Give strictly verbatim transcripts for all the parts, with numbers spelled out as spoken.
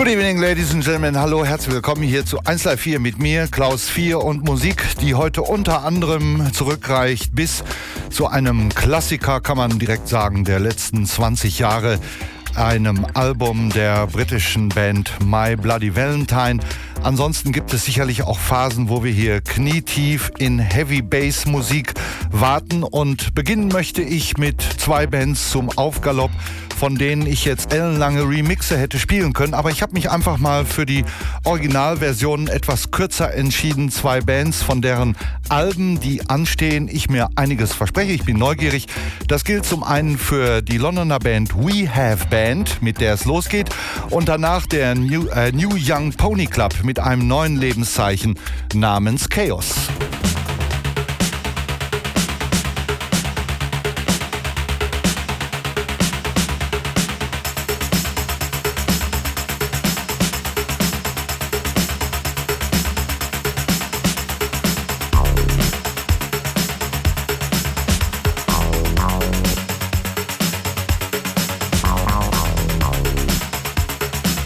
Good evening, ladies and gentlemen. Hallo, herzlich willkommen hier zu eins Live vier mit mir, Klaus vier und Musik, die heute unter anderem zurückreicht bis zu einem Klassiker, kann man direkt sagen, der letzten zwanzig Jahre, einem Album der britischen Band My Bloody Valentine. Ansonsten gibt es sicherlich auch Phasen, wo wir hier knietief in Heavy Bass Musik warten, und beginnen möchte ich mit zwei Bands zum Aufgalopp, von denen ich jetzt ellenlange Remixe hätte spielen können, aber ich habe mich einfach mal für die Originalversion etwas kürzer entschieden. Zwei Bands, von deren Alben, die anstehen, ich mir einiges verspreche. Ich bin neugierig. Das gilt zum einen für die Londoner Band We Have Band, mit der es losgeht, und danach der New, äh, New Young Pony Club mit einem neuen Lebenszeichen namens Chaos.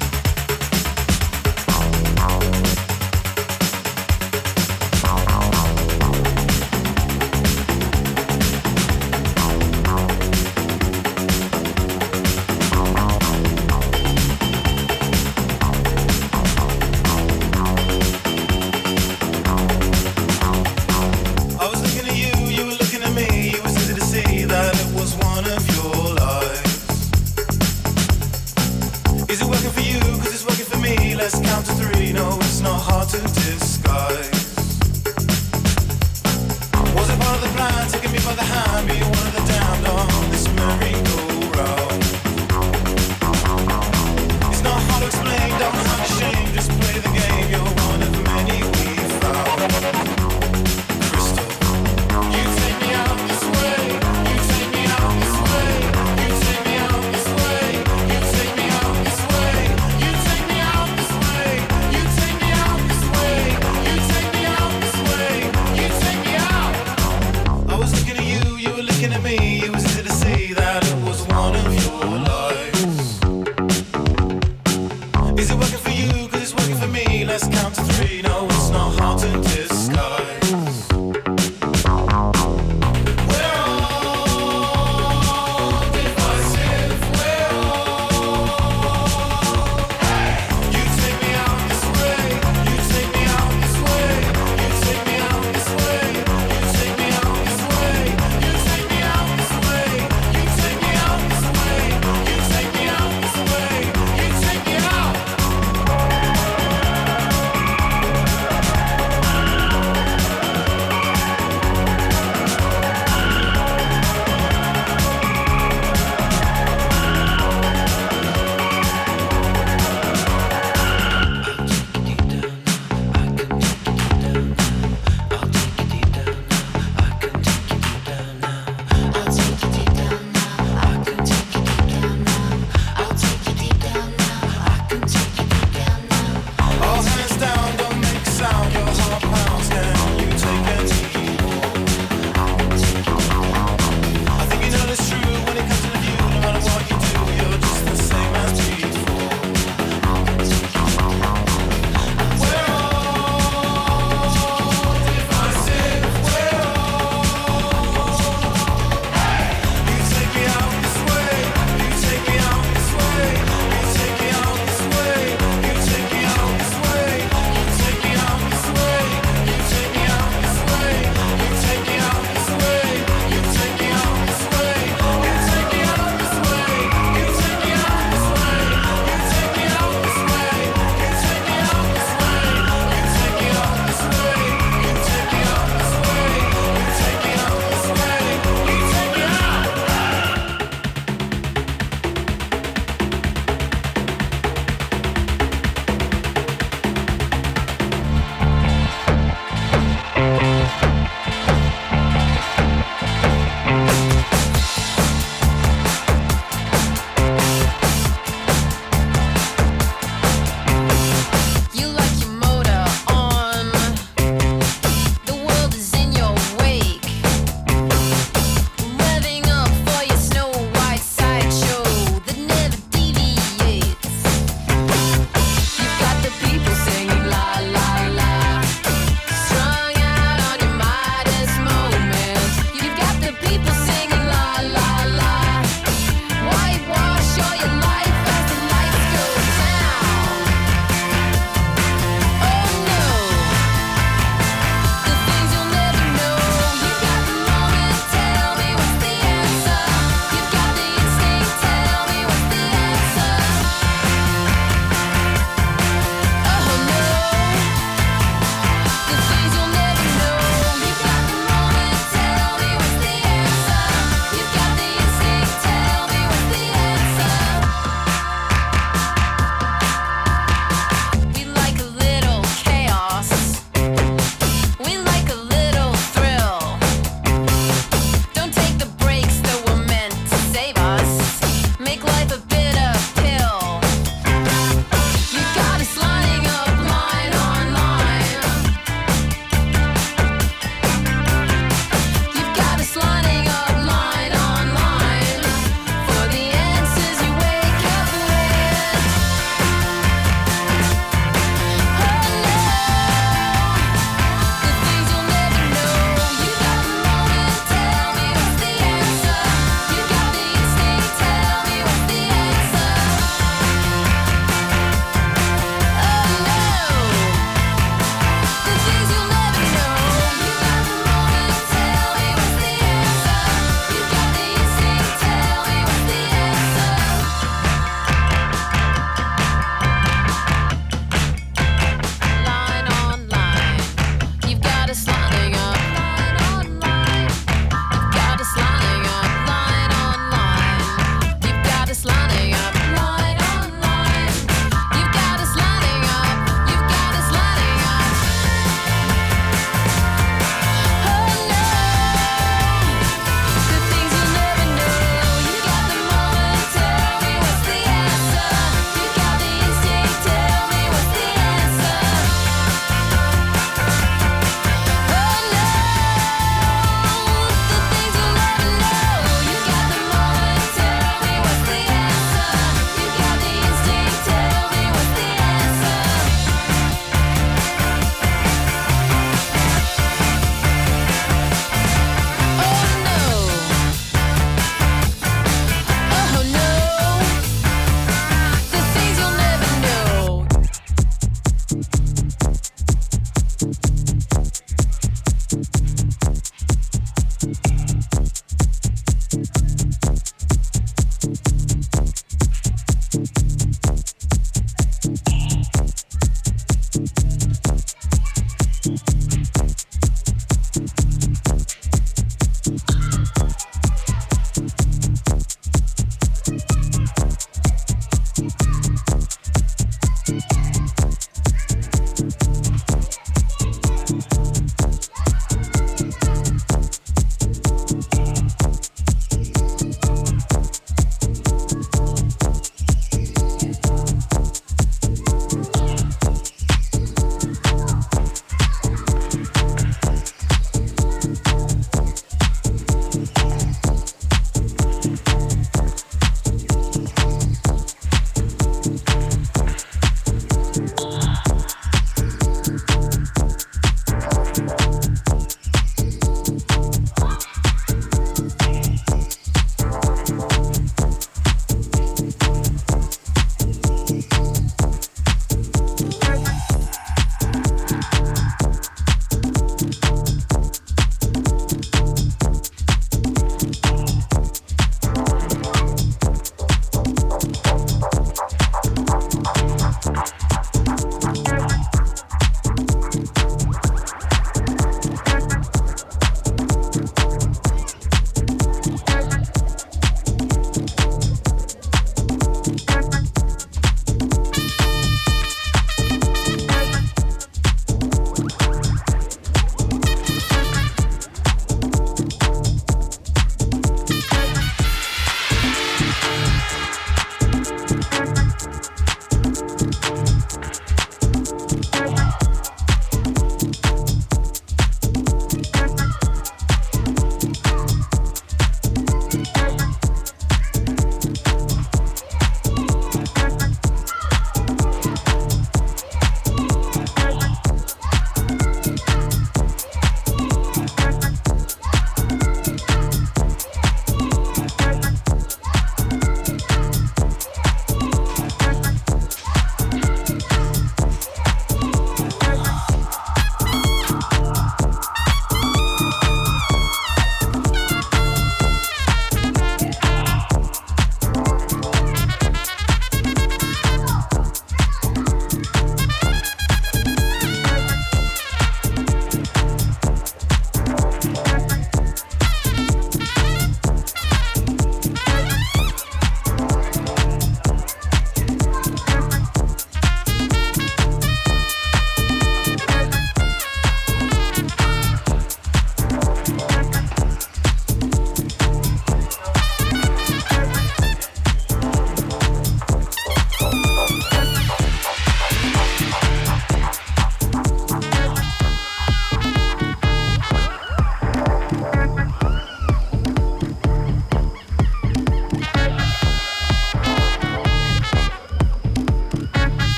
Wow.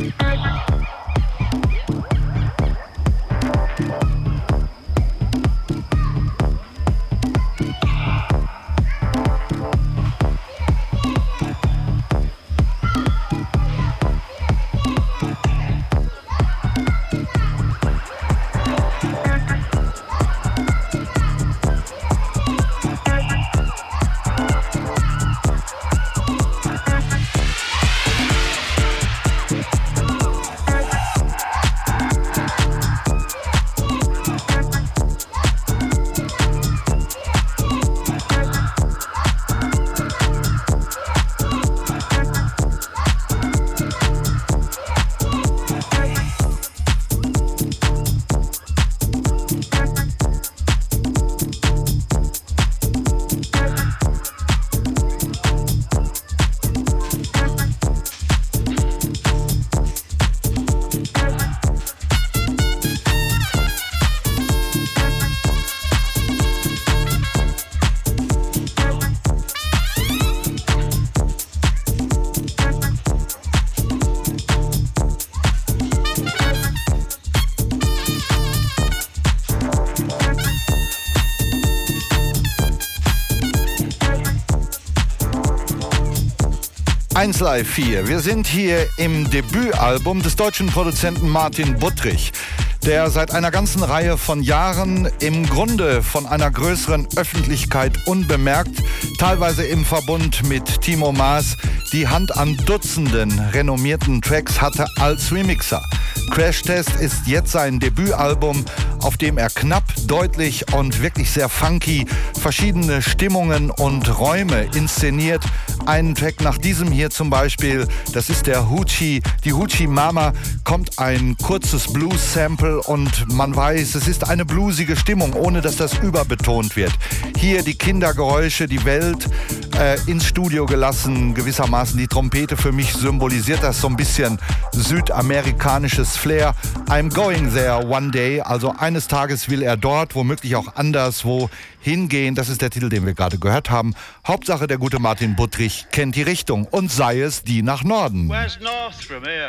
eins Live vier. Wir sind hier im Debütalbum des deutschen Produzenten Martin Buttrich, der seit einer ganzen Reihe von Jahren im Grunde von einer größeren Öffentlichkeit unbemerkt, teilweise im Verbund mit Timo Maas, die Hand an Dutzenden renommierten Tracks hatte als Remixer. Crashtest ist jetzt sein Debütalbum, auf dem er knapp, deutlich und wirklich sehr funky verschiedene Stimmungen und Räume inszeniert. Einen Track nach diesem hier zum Beispiel, das ist der Hoochie, die Hoochie Mama, kommt ein kurzes Blues-Sample und man weiß, es ist eine bluesige Stimmung, ohne dass das überbetont wird. Hier die Kindergeräusche, die Welt äh, ins Studio gelassen, gewissermaßen die Trompete. Für mich symbolisiert das so ein bisschen südamerikanisches Flair. I'm going there one day, also eines Tages will er dort, womöglich auch anderswo hingehen. Das ist der Titel, den wir gerade gehört haben. Hauptsache, der gute Martin Buttrich kennt die Richtung und sei es die nach Norden. Where's north from here?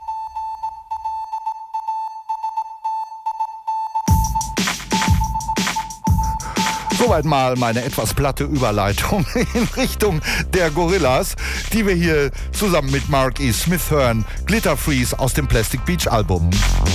Soweit mal meine etwas platte Überleitung in Richtung der Gorillas, die wir hier zusammen mit Mark E. Smith hören. Glitter Freeze aus dem Plastic Beach Album.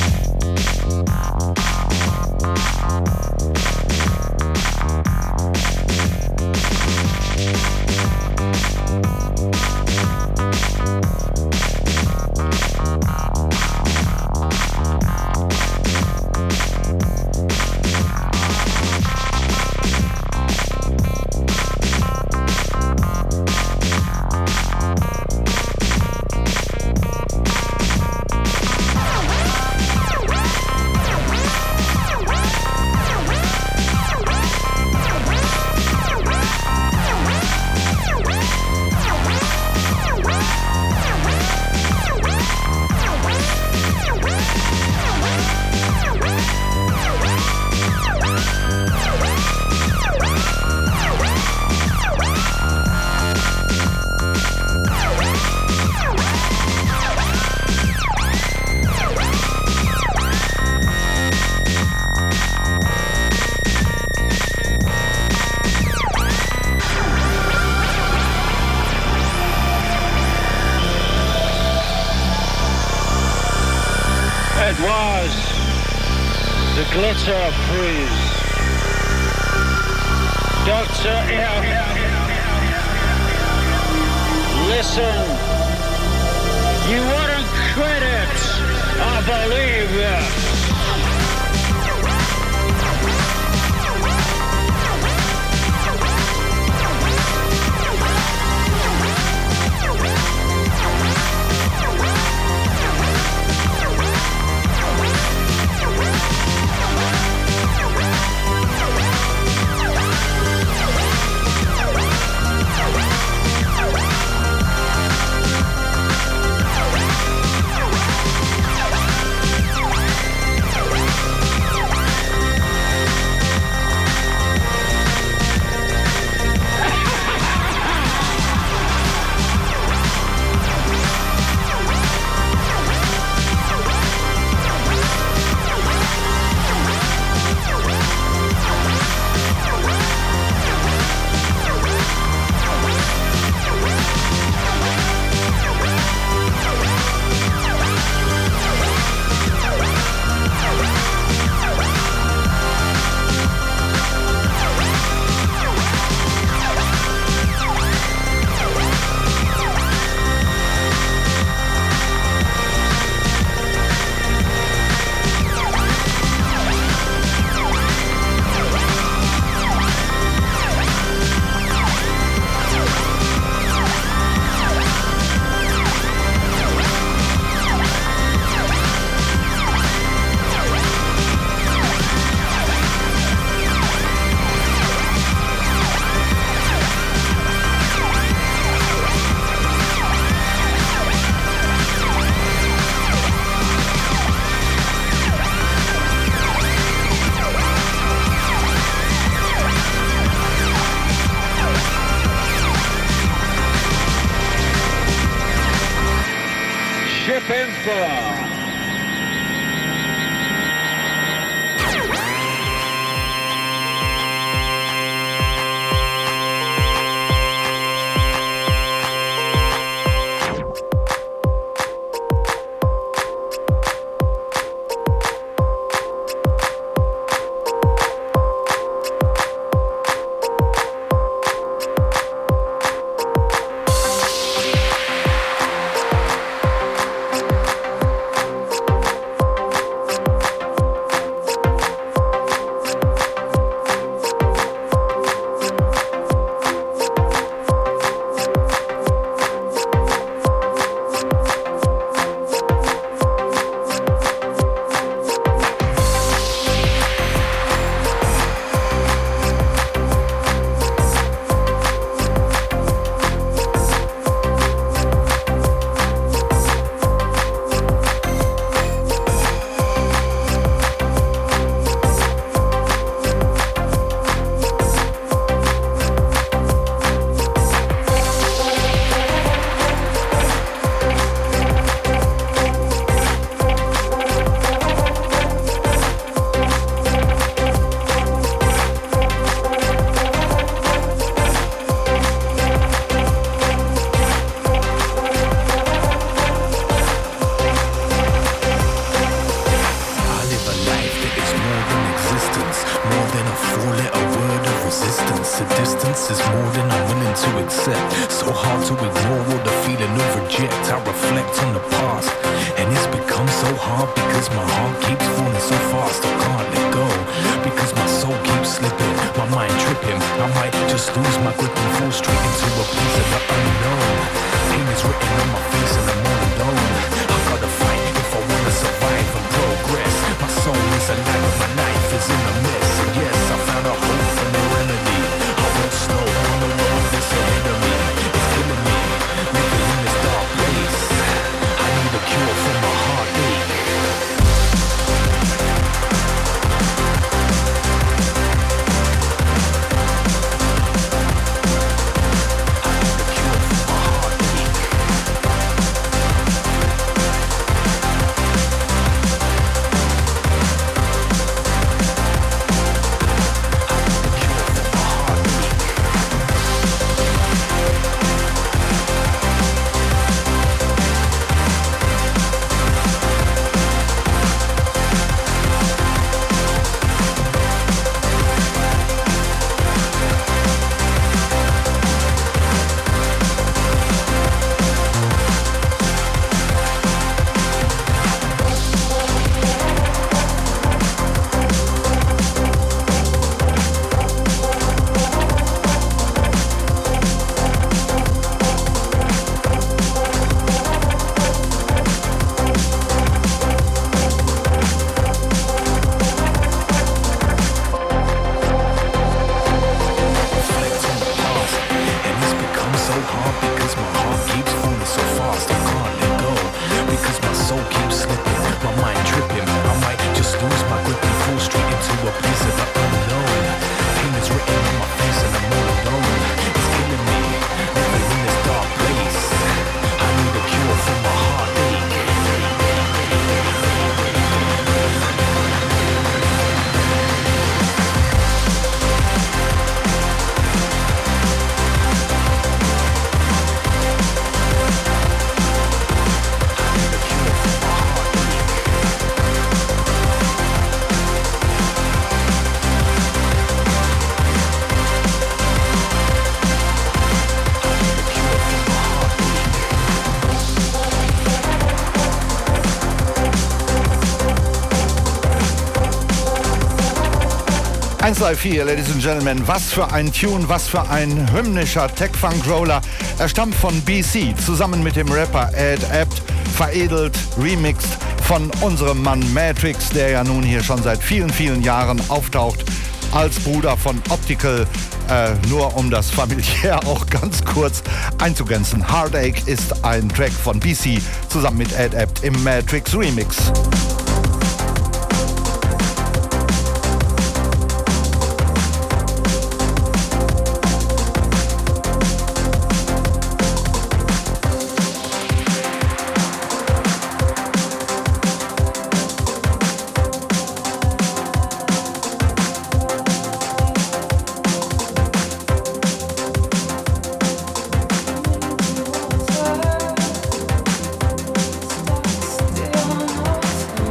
Glitter Freeze. Doctor M. Listen, you wouldn't credit, I believe you. this is more than I'm willing to accept. So hard to ignore all the feeling of reject. I reflect on the past, and it's become so hard because my heart keeps falling so fast. I can't let go because my soul keeps slipping, my mind tripping. I might just lose my grip and fall straight into a place of the unknown. Pain is written on my face and I'm all alone. I gotta fight if I wanna survive and progress. My soul is alive and my life is in a mess. And yes, I found a hope and a remedy. I won't slow on the road that's ahead of me. It's killing me, living in this dark place. I need a cure for my heartache. eins drei vier, Ladies and Gentlemen, was für ein Tune, was für ein hymnischer Tech-Funk-Roller. Er stammt von B C, zusammen mit dem Rapper Ed Apt, veredelt, remixed von unserem Mann Matrix, der ja nun hier schon seit vielen, vielen Jahren auftaucht, als Bruder von Optical, äh, nur um das familiär auch ganz kurz einzugrenzen. Heartache ist ein Track von B C, zusammen mit Ed Apt im Matrix Remix. Still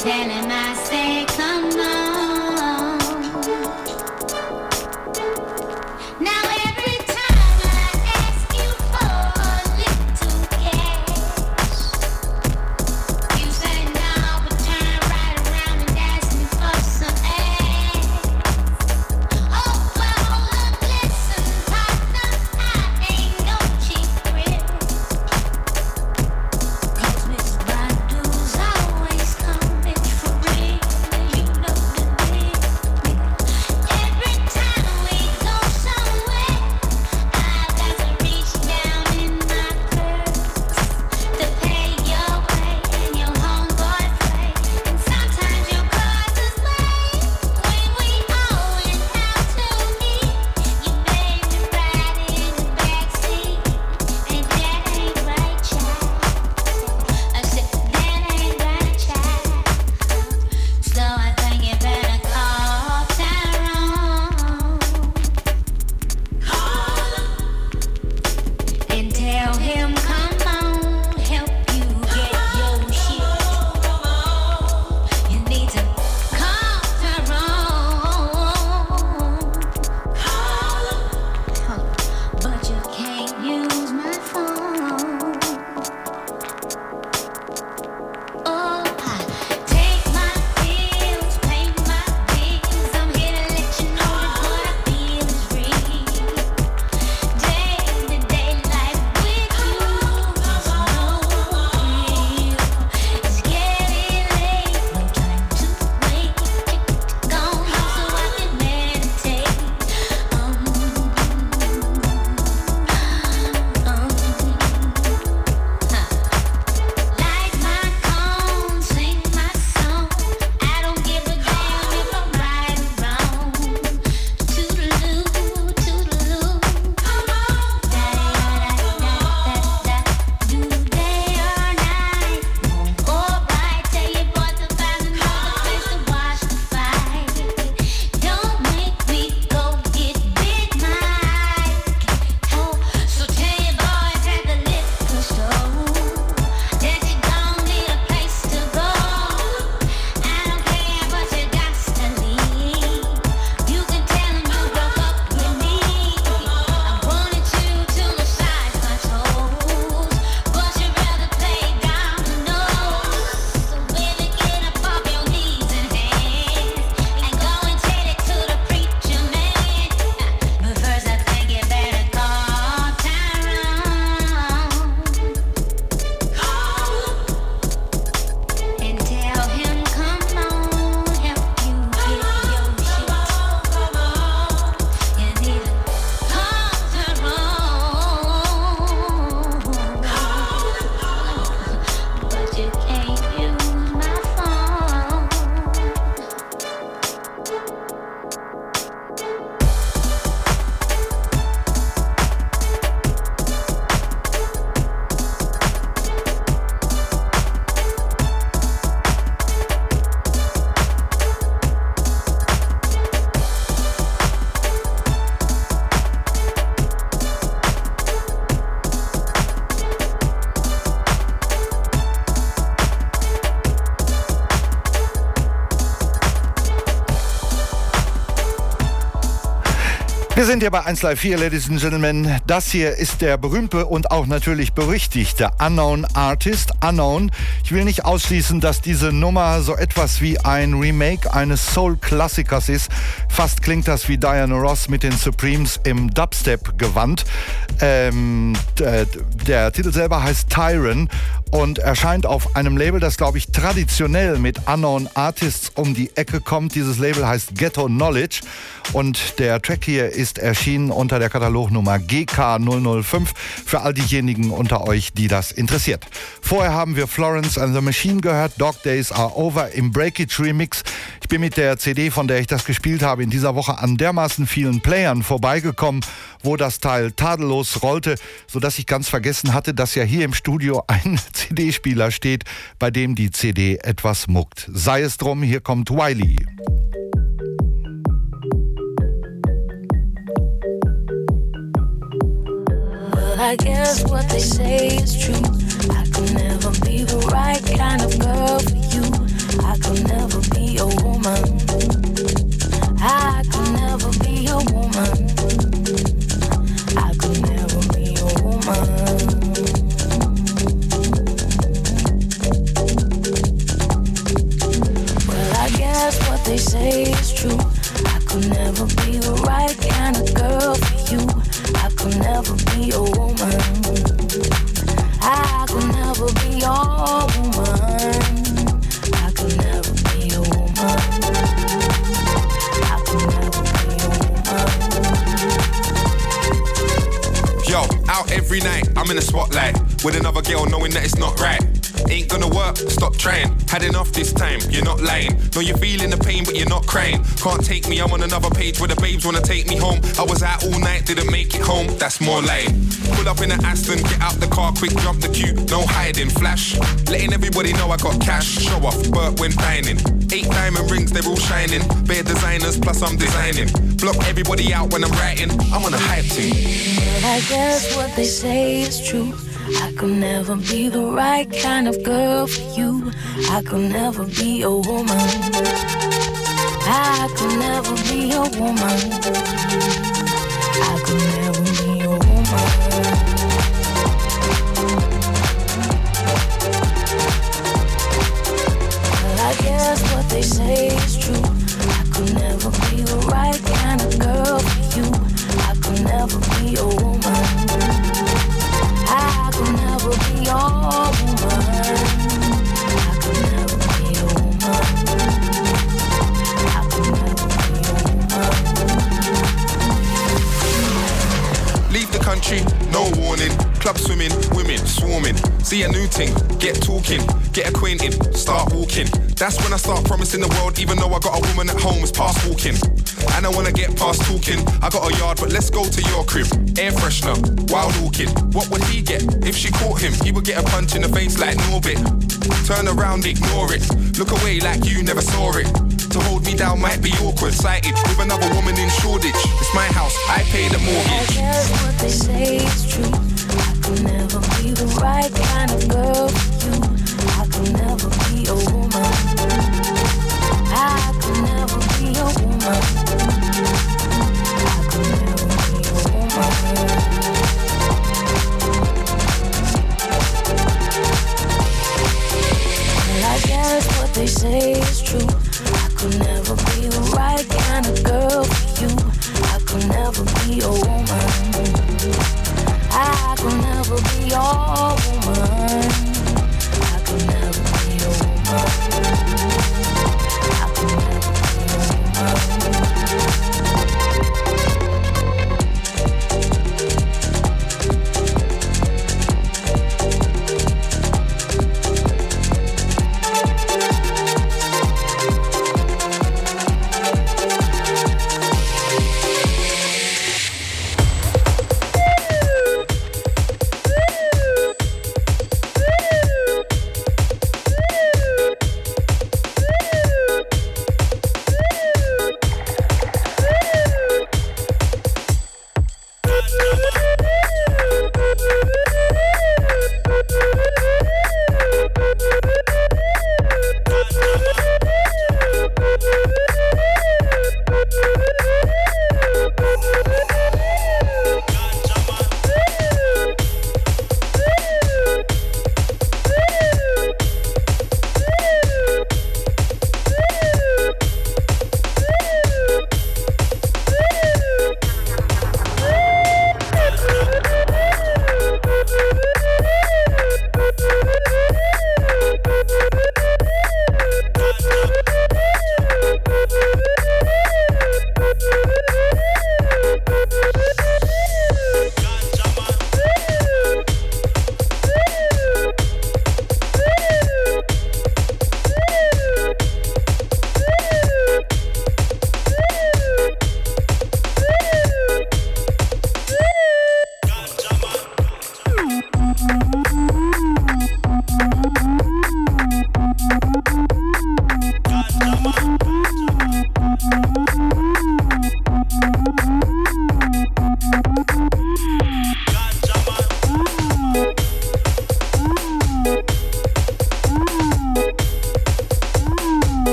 tell him I say, come on. Now every time I ask you for a little cash, you say no, but turn right around and ask me for some ass. Oh, well, look, listen, partner, I ain't no cheap thrill. 'Cause Miss Badu's always coming for real, you know the deal. Every time we go somewhere, I've got to reach down in my purse to pay your way and your homeboy play. And sometimes your car's is late when we all went out to eat. You made me ride in the backseat, and that ain't right, child. I said that ain't right, child. So I think you better call Tyrone. Call him and tell him, come on, help you get your shit. You need to call Tyrone. Call him, but you can't use my phone. Oh, I take my pills, pay my bills. I'm here to let you know that what I feel is real. Day to day life with you is no real. It's getting late, no time to wait. Go home so I can meditate. Um, um, huh. Light my cone, sing my song. I don't give a damn if I'm right or wrong. Toodaloo, toodaloo. Come on. Da-da-da-da-da-da. Do day or night. Alright, tell your boy to find another place to watch the fight. Don't make me go get Big Mike. Oh, so tell your boys at the liquor store that you gon' need a place to go. I don't care, but you got to leave. You can tell 'em you broke up with me. I wanted you to massage my toes, but you'd rather play dominoes. So baby, get up off your knees and hands and go and tell it to the preacher man. But first I think you better call Tyrone. Call him and tell him, come on, help you get your shit. You need to call Tyrone. But you can't use my phone. Wir sind hier bei eins Live vier, Ladies and Gentlemen. Das hier ist der berühmte und auch natürlich berüchtigte Unknown Artist. Unknown. Ich will nicht ausschließen, dass diese Nummer so etwas wie ein Remake eines Soul-Klassikers ist. Fast klingt das wie Diana Ross mit den Supremes im Dubstep-Gewand. Ähm, der, der Titel selber heißt Tyron und erscheint auf einem Label, das, glaube ich, traditionell mit Unknown Artists um die Ecke kommt. Dieses Label heißt Ghetto Knowledge und der Track hier ist erschienen unter der Katalognummer G K null null fünf für all diejenigen unter euch, die das interessiert. Vorher haben wir Florence and the Machine gehört, Dog Days Are Over im Breakage Remix. Ich bin mit der C D, von der ich das gespielt habe, in dieser Woche an dermaßen vielen Playern vorbeigekommen, wo das Teil tadellos rollte, sodass ich ganz vergessen hatte, dass ja hier im Studio ein C D-Spieler steht, bei dem die C D etwas muckt. Sei es drum, hier kommt Wiley. I guess what they say is true. I could never be the right kind of girl for you. I could your woman. I could never be your woman. I could never be your woman. Yo, out every night, I'm in the spotlight with another girl knowing that it's not right. Ain't gonna work, stop trying. Had enough this time, you're not lying. Know you're feeling the pain, but you're not crying. Can't take me, I'm on another page where the babes wanna take me home. I was out all night, didn't make it home, that's more lying. Pull up in an Aston, get out the car quick, jump the queue, no hiding, flash. Letting everybody know I got cash, show off, Burt when dining. Eight diamond rings, they're all shining. Bare designers, plus I'm designing. Block everybody out when I'm writing, I'm on a hype team. But I guess what they say is true. I could never be the right kind of girl for you. I could never be a woman. I could never be a woman. I could never be a woman. But I guess what they say is true. I could never be the right kind of girl for you. I could never be a woman. I could never be your woman. I could never be your woman. I could never be your woman. Leave the country, no warning. Club swimming, women swarming. See a new thing, get talking, get acquainted, start walking. That's when I start promising the world, even though I got a woman at home, it's past walking. And I wanna get past talking. I got a yard, but let's go to your crib. Air freshener, wild orchid. What would he get if she caught him? He would get a punch in the face like Norbit. Turn around, ignore it. Look away like you never saw it. To hold me down might be awkward. Sighted with another woman in Shoreditch. It's my house, I pay the mortgage. I guess what they say is true. I could never be the right kind of girl for you. I could never be a woman. I could never be a woman. I could never be a woman. Well, I guess what they say is true. I could never be the right kind of girl for you. I could never be a woman. I could never be your woman. I could never be your woman. I could never be your woman.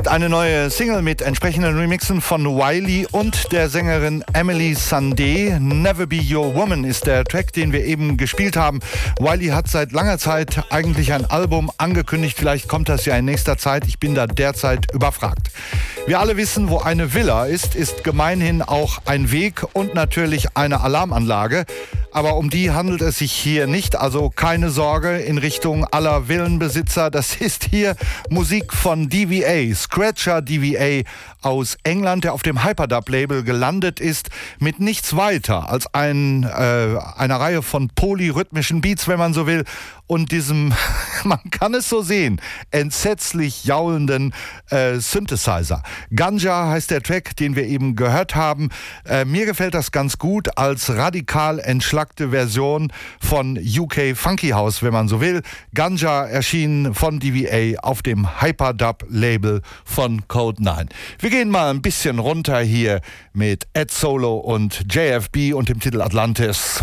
eine neue Single mit entsprechenden Remixen von Wiley und der Sängerin Emily Sandé. Never Be Your Woman ist der Track, den wir eben gespielt haben. Wiley hat seit langer Zeit eigentlich ein Album angekündigt. Vielleicht kommt das ja in nächster Zeit. Ich bin da derzeit überfragt. Wir alle wissen, wo eine Villa ist, ist gemeinhin auch ein Weg und natürlich eine Alarmanlage. Aber um die handelt es sich hier nicht, also keine Sorge in Richtung aller Villenbesitzer. Das ist hier Musik von D V A, Scratcher D V A aus England, der auf dem Hyperdub-Label gelandet ist, mit nichts weiter als ein, äh, einer Reihe von polyrhythmischen Beats, wenn man so will, und diesem, man kann es so sehen, entsetzlich jaulenden äh, Synthesizer. Ganja heißt der Track, den wir eben gehört haben. Äh, mir gefällt das ganz gut als radikal entschlackte Version von U K Funky House, wenn man so will. Ganja erschien von D V A auf dem Hyperdub-Label von Code neun. Wir gehen mal ein bisschen runter hier mit Ed Solo und J F B und dem Titel Atlantis.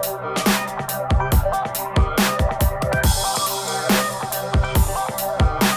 Thank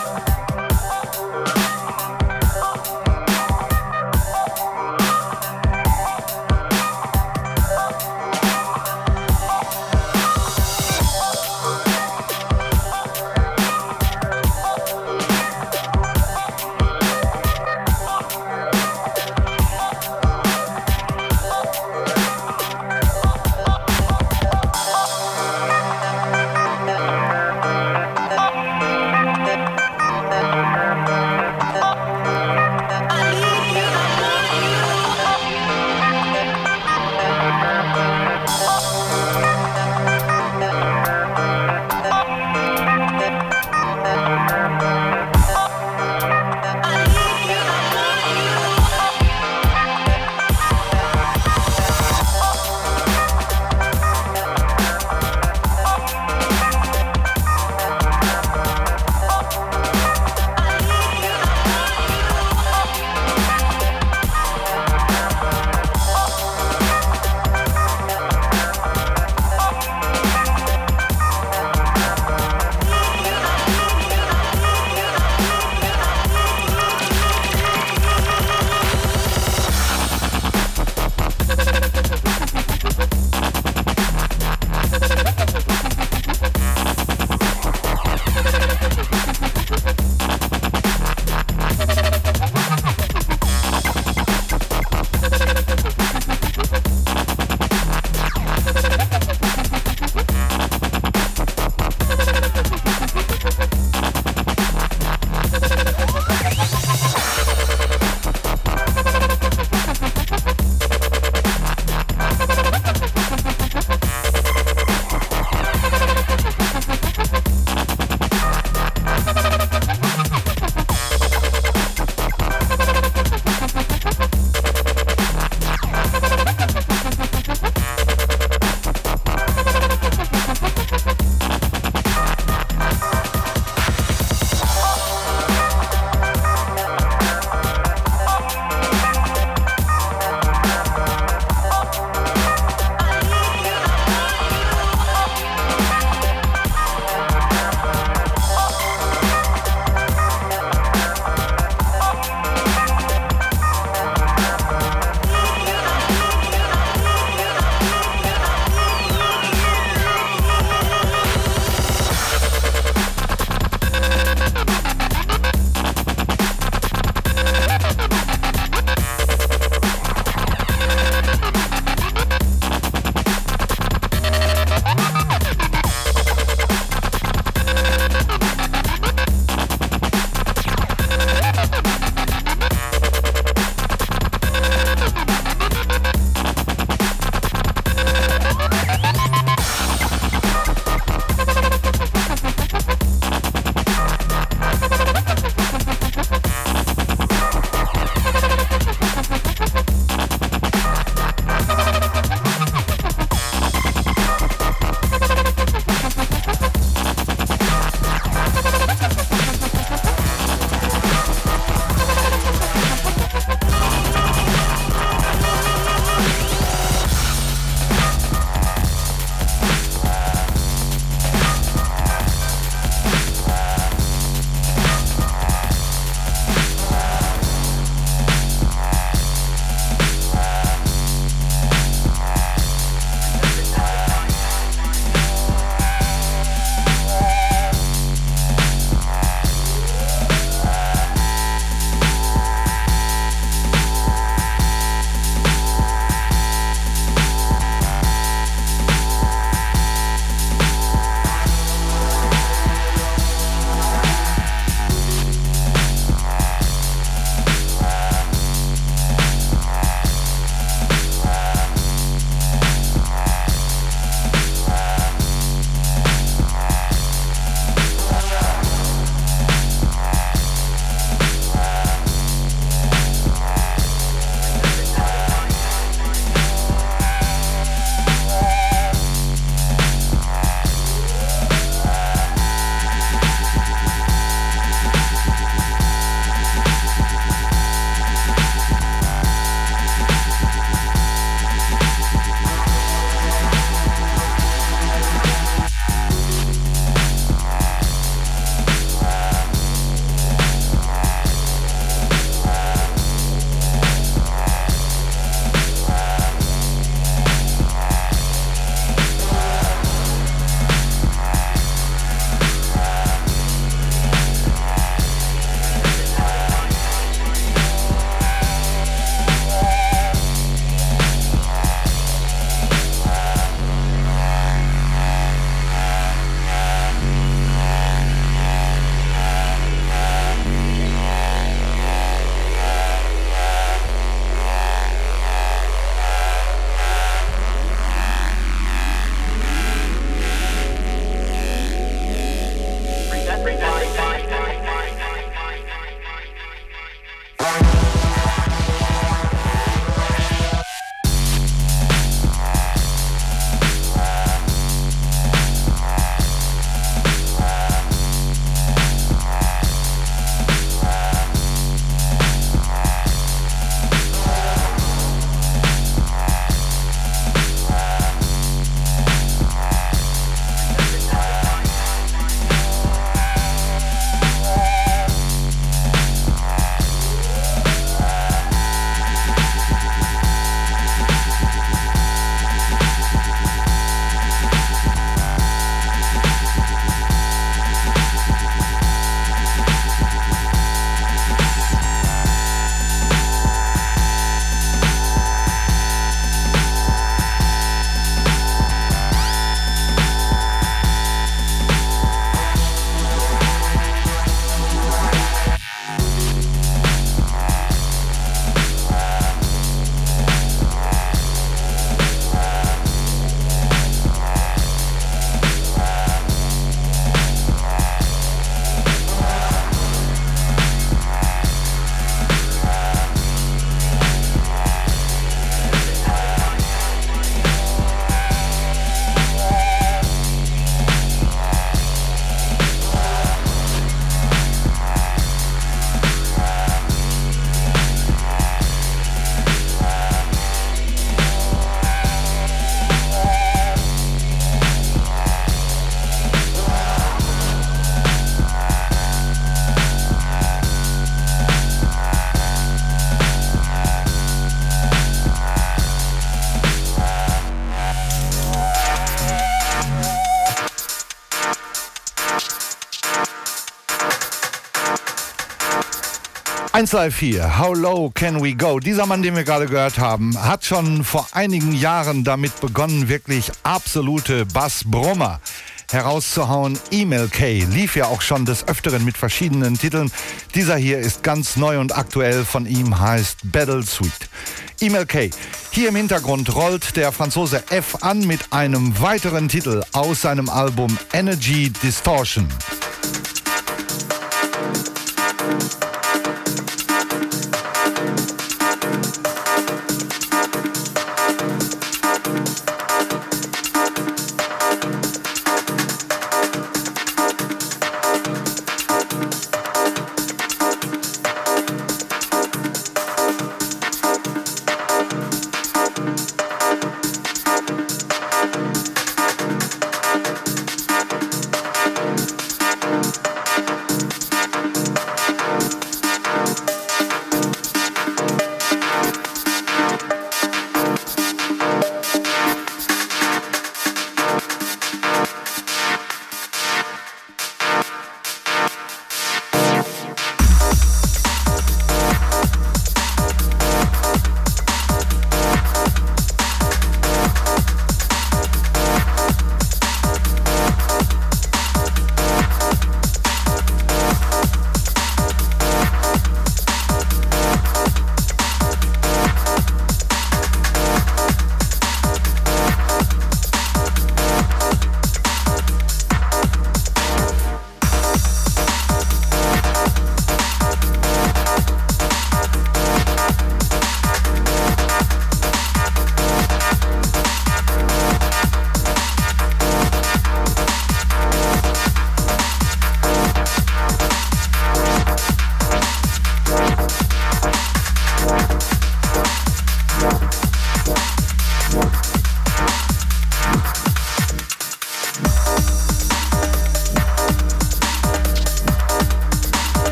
eins Live vier, How Low Can We Go? Dieser Mann, den wir gerade gehört haben, hat schon vor einigen Jahren damit begonnen, wirklich absolute Bassbrummer herauszuhauen. Emil K. lief ja auch schon des Öfteren mit verschiedenen Titeln. Dieser hier ist ganz neu und aktuell, von ihm heißt Battle Suite. Emil K. Hier im Hintergrund rollt der Franzose F an mit einem weiteren Titel aus seinem Album Energy Distortion.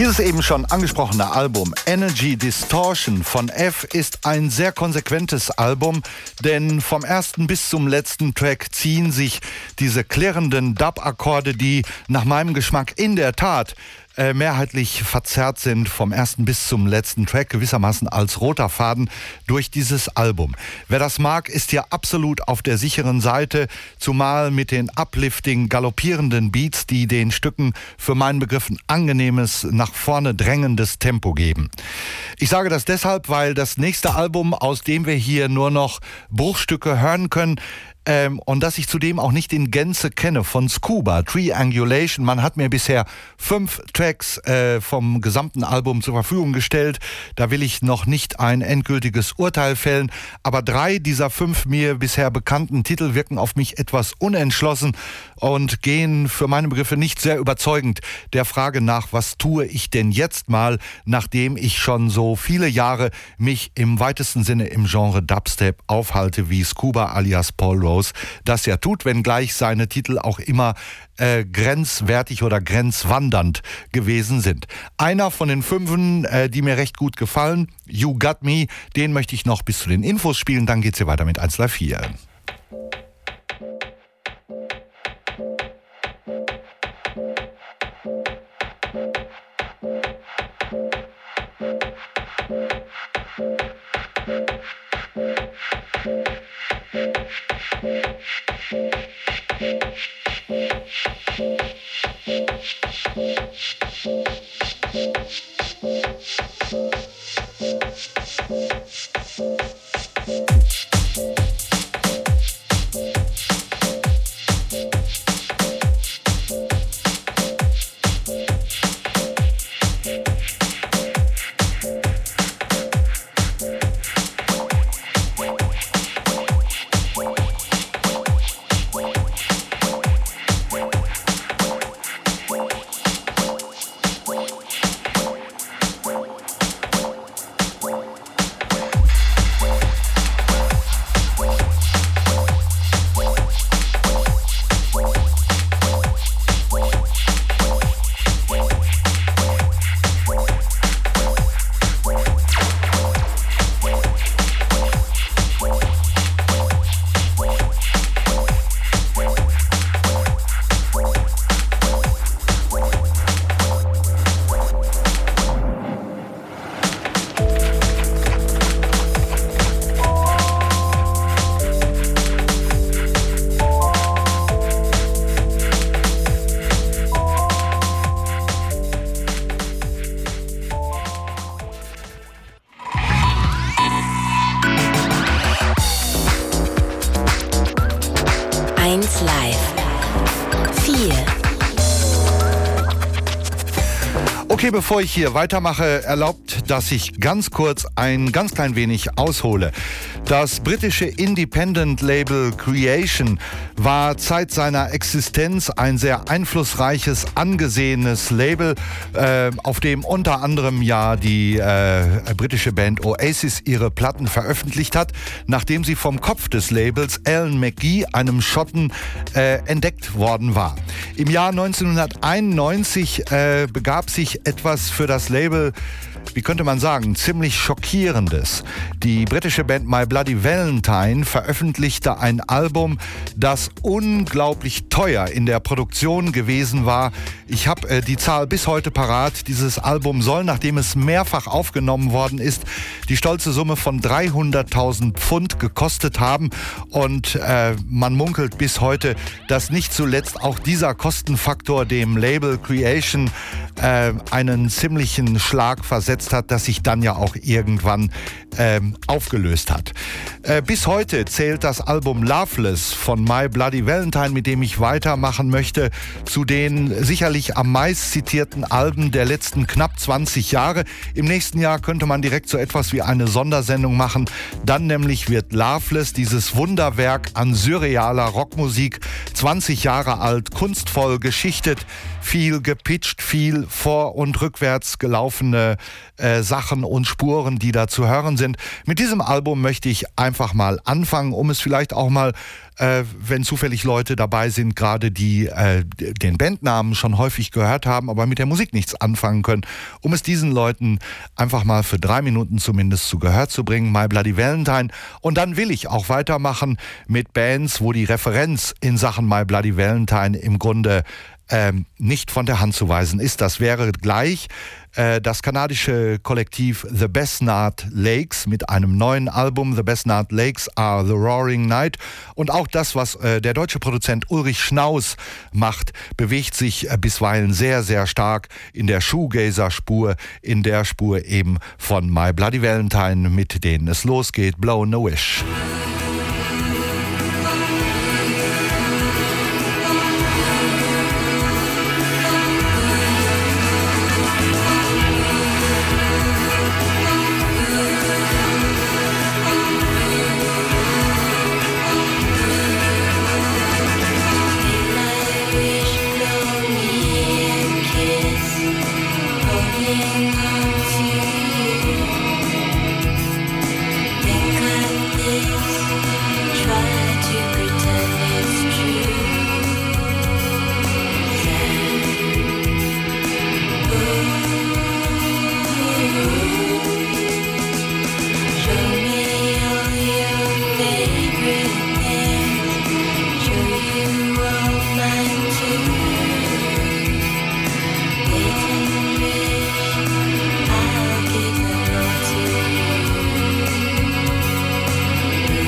Dieses eben schon angesprochene Album Energy Distortion von F ist ein sehr konsequentes Album, denn vom ersten bis zum letzten Track ziehen sich diese klirrenden Dub-Akkorde, die nach meinem Geschmack in der Tat äh, mehrheitlich verzerrt sind, vom ersten bis zum letzten Track gewissermaßen als roter Faden durch dieses Album. Wer das mag, ist hier absolut auf der sicheren Seite, zumal mit den uplifting, galoppierenden Beats, die den Stücken für meinen Begriff ein angenehmes, nach vorne drängendes Tempo geben. Ich sage das deshalb, weil das nächste Album, aus dem wir hier nur noch Bruchstücke hören können, Ähm, und dass ich zudem auch nicht in Gänze kenne, von Scuba, Triangulation. Man hat mir bisher fünf Tracks äh, vom gesamten Album zur Verfügung gestellt. Da will ich noch nicht ein endgültiges Urteil fällen. Aber drei dieser fünf mir bisher bekannten Titel wirken auf mich etwas unentschlossen und gehen für meine Begriffe nicht sehr überzeugend der Frage nach, was tue ich denn jetzt mal, nachdem ich schon so viele Jahre mich im weitesten Sinne im Genre Dubstep aufhalte, wie Scuba alias Paul Rose das ja tut, wenngleich seine Titel auch immer äh, grenzwertig oder grenzwandernd gewesen sind. Einer von den fünfen, äh, die mir recht gut gefallen, You Got Me, den möchte ich noch bis zu den Infos spielen, dann geht's hier weiter mit eins live vier. eins Live vier. Okay, bevor ich hier weitermache, erlaubt, dass ich ganz kurz ein ganz klein wenig aushole. Das britische Independent-Label Creation war Zeit seiner Existenz ein sehr einflussreiches, angesehenes Label, äh, auf dem unter anderem ja die äh, britische Band Oasis ihre Platten veröffentlicht hat, nachdem sie vom Kopf des Labels, Alan McGee, einem Schotten, äh, entdeckt worden war. Im Jahr neunzehnhunderteinundneunzig äh, begab sich etwas für das Label, wie könnte man sagen, ziemlich Schockierendes. Die britische Band My Bloody Valentine veröffentlichte ein Album, das unglaublich teuer in der Produktion gewesen war. Ich habe äh, die Zahl bis heute parat. Dieses Album soll, nachdem es mehrfach aufgenommen worden ist, die stolze Summe von dreihunderttausend Pfund gekostet haben. Und äh, man munkelt bis heute, dass nicht zuletzt auch dieser Kostenfaktor dem Label Creation äh, einen ziemlichen Schlag versetzt hat, das sich dann ja auch irgendwann ähm, aufgelöst hat. Äh, bis heute zählt das Album Loveless von My Bloody Valentine, mit dem ich weitermachen möchte, zu den sicherlich am meist zitierten Alben der letzten knapp zwanzig Jahre. Im nächsten Jahr könnte man direkt so etwas wie eine Sondersendung machen. Dann nämlich wird Loveless, dieses Wunderwerk an surrealer Rockmusik, zwanzig Jahre alt, kunstvoll geschichtet, viel gepitcht, viel vor- und rückwärts gelaufene äh, Sachen und Spuren, die da zu hören sind. Mit diesem Album möchte ich einfach mal anfangen, um es vielleicht auch mal äh, wenn zufällig Leute dabei sind, gerade die äh, den Bandnamen schon häufig gehört haben, aber mit der Musik nichts anfangen können, um es diesen Leuten einfach mal für drei Minuten zumindest zu Gehör zu bringen. My Bloody Valentine. Und dann will ich auch weitermachen mit Bands, wo die Referenz in Sachen My Bloody Valentine im Grunde ähm, nicht von der Hand zu weisen ist. Das wäre gleich äh, das kanadische Kollektiv The Besnard Lakes mit einem neuen Album. The Besnard Lakes Are the Roaring Night. Und auch das, was äh, der deutsche Produzent Ulrich Schnaus macht, bewegt sich äh, bisweilen sehr, sehr stark in der Shoegazer-Spur, in der Spur eben von My Bloody Valentine, mit denen es losgeht. Blown a Wish. I'll give them all to you.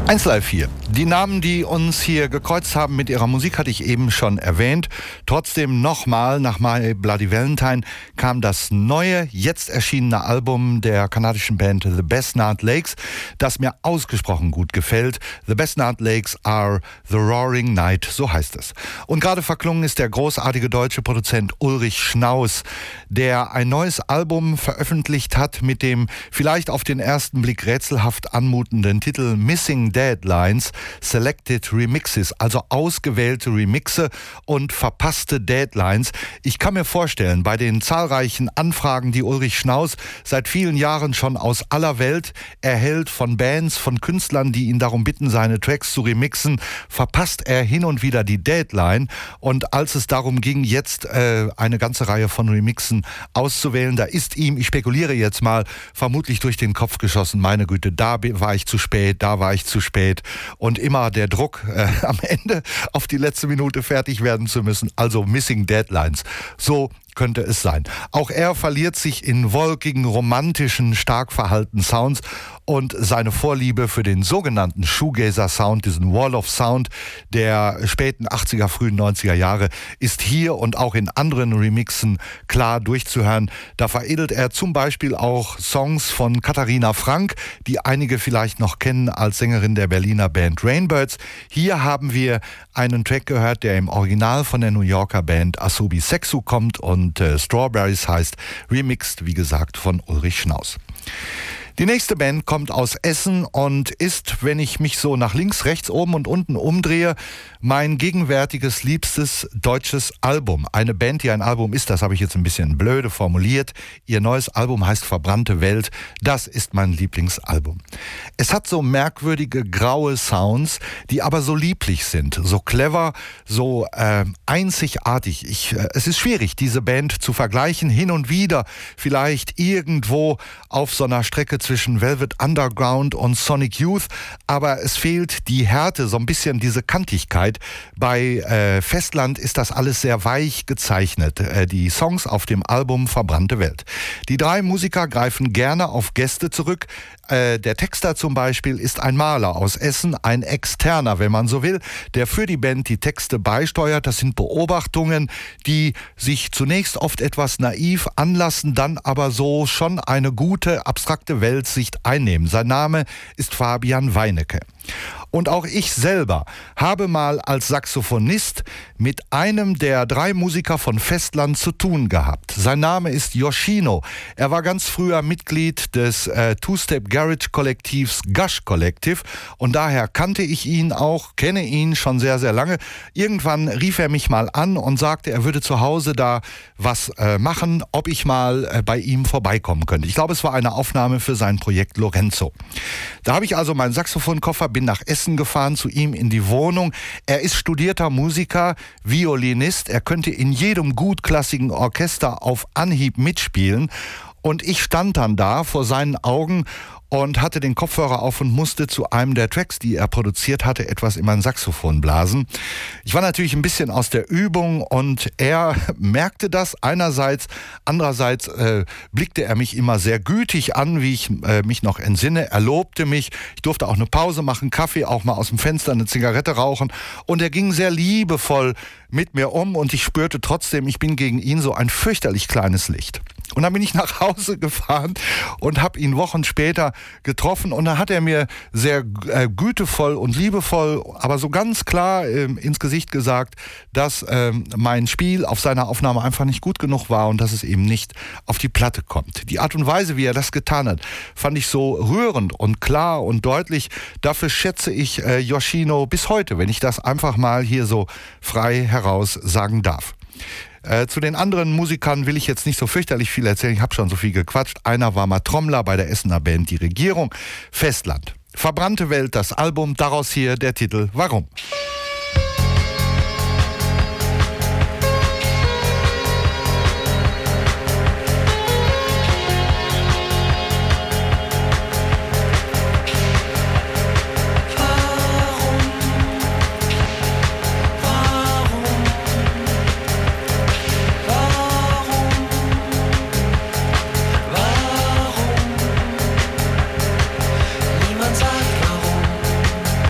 eins Live vier. Die Namen, die uns hier gekreuzt haben mit ihrer Musik, hatte ich eben schon erwähnt. Trotzdem nochmal, nach My Bloody Valentine kam das neue, jetzt erschienene Album der kanadischen Band The Besnard Lakes, das mir ausgesprochen gut gefällt. The Besnard Lakes are the Roaring Night, so heißt es. Und gerade verklungen ist der großartige deutsche Produzent Ulrich Schnaus, der ein neues Album veröffentlicht hat mit dem vielleicht auf den ersten Blick rätselhaft anmutenden Titel Missing Deadlines, Selected Remixes, also ausgewählte Remixe und verpasste Deadlines. Ich kann mir vorstellen, bei den zahlreichen Anfragen, die Ulrich Schnaus seit vielen Jahren schon aus aller Welt erhält von Bands, von Künstlern, die ihn darum bitten, seine Tracks zu remixen, verpasst er hin und wieder die Deadline. Und als es darum ging, jetzt äh, eine ganze Reihe von Remixen auszuwählen, da ist ihm, ich spekuliere jetzt mal, vermutlich durch den Kopf geschossen, meine Güte, da war ich zu spät, da war ich zu spät. Und immer der Druck, äh, am Ende auf die letzte Minute fertig werden zu müssen. Also Missing Deadlines. So könnte es sein. Auch er verliert sich in wolkigen, romantischen, stark verhaltenen Sounds und seine Vorliebe für den sogenannten Shoegazer-Sound, diesen Wall of Sound der späten achtziger, frühen neunziger Jahre, ist hier und auch in anderen Remixen klar durchzuhören. Da veredelt er zum Beispiel auch Songs von Katharina Frank, die einige vielleicht noch kennen als Sängerin der Berliner Band Rainbirds. Hier haben wir einen Track gehört, der im Original von der New Yorker Band Asobi Sexu kommt und Und äh, Strawberries heißt, remixed, wie gesagt, von Ulrich Schnaus. Die nächste Band kommt aus Essen und ist, wenn ich mich so nach links, rechts, oben und unten umdrehe, mein gegenwärtiges liebstes deutsches Album. Eine Band, die ein Album ist, das habe ich jetzt ein bisschen blöde formuliert. Ihr neues Album heißt Verbrannte Welt. Das ist mein Lieblingsalbum. Es hat so merkwürdige graue Sounds, die aber so lieblich sind, so clever, so äh, einzigartig. Ich, äh, es ist schwierig, diese Band zu vergleichen. Hin und wieder vielleicht irgendwo auf so einer Strecke zwischen Velvet Underground und Sonic Youth, aber es fehlt die Härte, so ein bisschen diese Kantigkeit. Bei äh, Festland ist das alles sehr weich gezeichnet, äh, die Songs auf dem Album Verbrannte Welt. Die drei Musiker greifen gerne auf Gäste zurück. Äh, der Texter zum Beispiel ist ein Maler aus Essen, ein Externer, wenn man so will, der für die Band die Texte beisteuert. Das sind Beobachtungen, die sich zunächst oft etwas naiv anlassen, dann aber so schon eine gute, abstrakte Weltsicht einnehmen. Sein Name ist Fabian Weinecke. Und auch ich selber habe mal als Saxophonist mit einem der drei Musiker von Festland zu tun gehabt. Sein Name ist Yoshino. Er war ganz früher Mitglied des äh, Two-Step-Garage-Kollektivs Gush Collective und daher kannte ich ihn auch, kenne ihn schon sehr, sehr lange. Irgendwann rief er mich mal an und sagte, er würde zu Hause da was äh, machen, ob ich mal äh, bei ihm vorbeikommen könnte. Ich glaube, es war eine Aufnahme für sein Projekt Lorenzo. Da habe ich also meinen Saxophonkoffer, bin nach Essen gefahren, zu ihm in die Wohnung. Er ist studierter Musiker, Violinist. Er könnte in jedem gutklassigen Orchester auf Anhieb mitspielen. Und ich stand dann da vor seinen Augen und hatte den Kopfhörer auf und musste zu einem der Tracks, die er produziert hatte, etwas in mein Saxophon blasen. Ich war natürlich ein bisschen aus der Übung und er merkte das einerseits, andererseits äh, blickte er mich immer sehr gütig an, wie ich äh, mich noch entsinne. Er lobte mich, ich durfte auch eine Pause machen, Kaffee, auch mal aus dem Fenster eine Zigarette rauchen und er ging sehr liebevoll mit mir um und ich spürte trotzdem, ich bin gegen ihn so ein fürchterlich kleines Licht. Und dann bin ich nach Hause gefahren und habe ihn Wochen später getroffen und dann hat er mir sehr äh, gütevoll und liebevoll, aber so ganz klar äh, ins Gesicht gesagt, dass äh, mein Spiel auf seiner Aufnahme einfach nicht gut genug war und dass es eben nicht auf die Platte kommt. Die Art und Weise, wie er das getan hat, fand ich so rührend und klar und deutlich. Dafür schätze ich äh, Yoshino bis heute, wenn ich das einfach mal hier so frei heraus sagen darf. Äh, zu den anderen Musikern will ich jetzt nicht so fürchterlich viel erzählen. Ich habe schon so viel gequatscht. Einer war mal Trommler bei der Essener Band Die Regierung. Festland. Verbrannte Welt, das Album. Daraus hier der Titel Warum? Niemand sagt warum.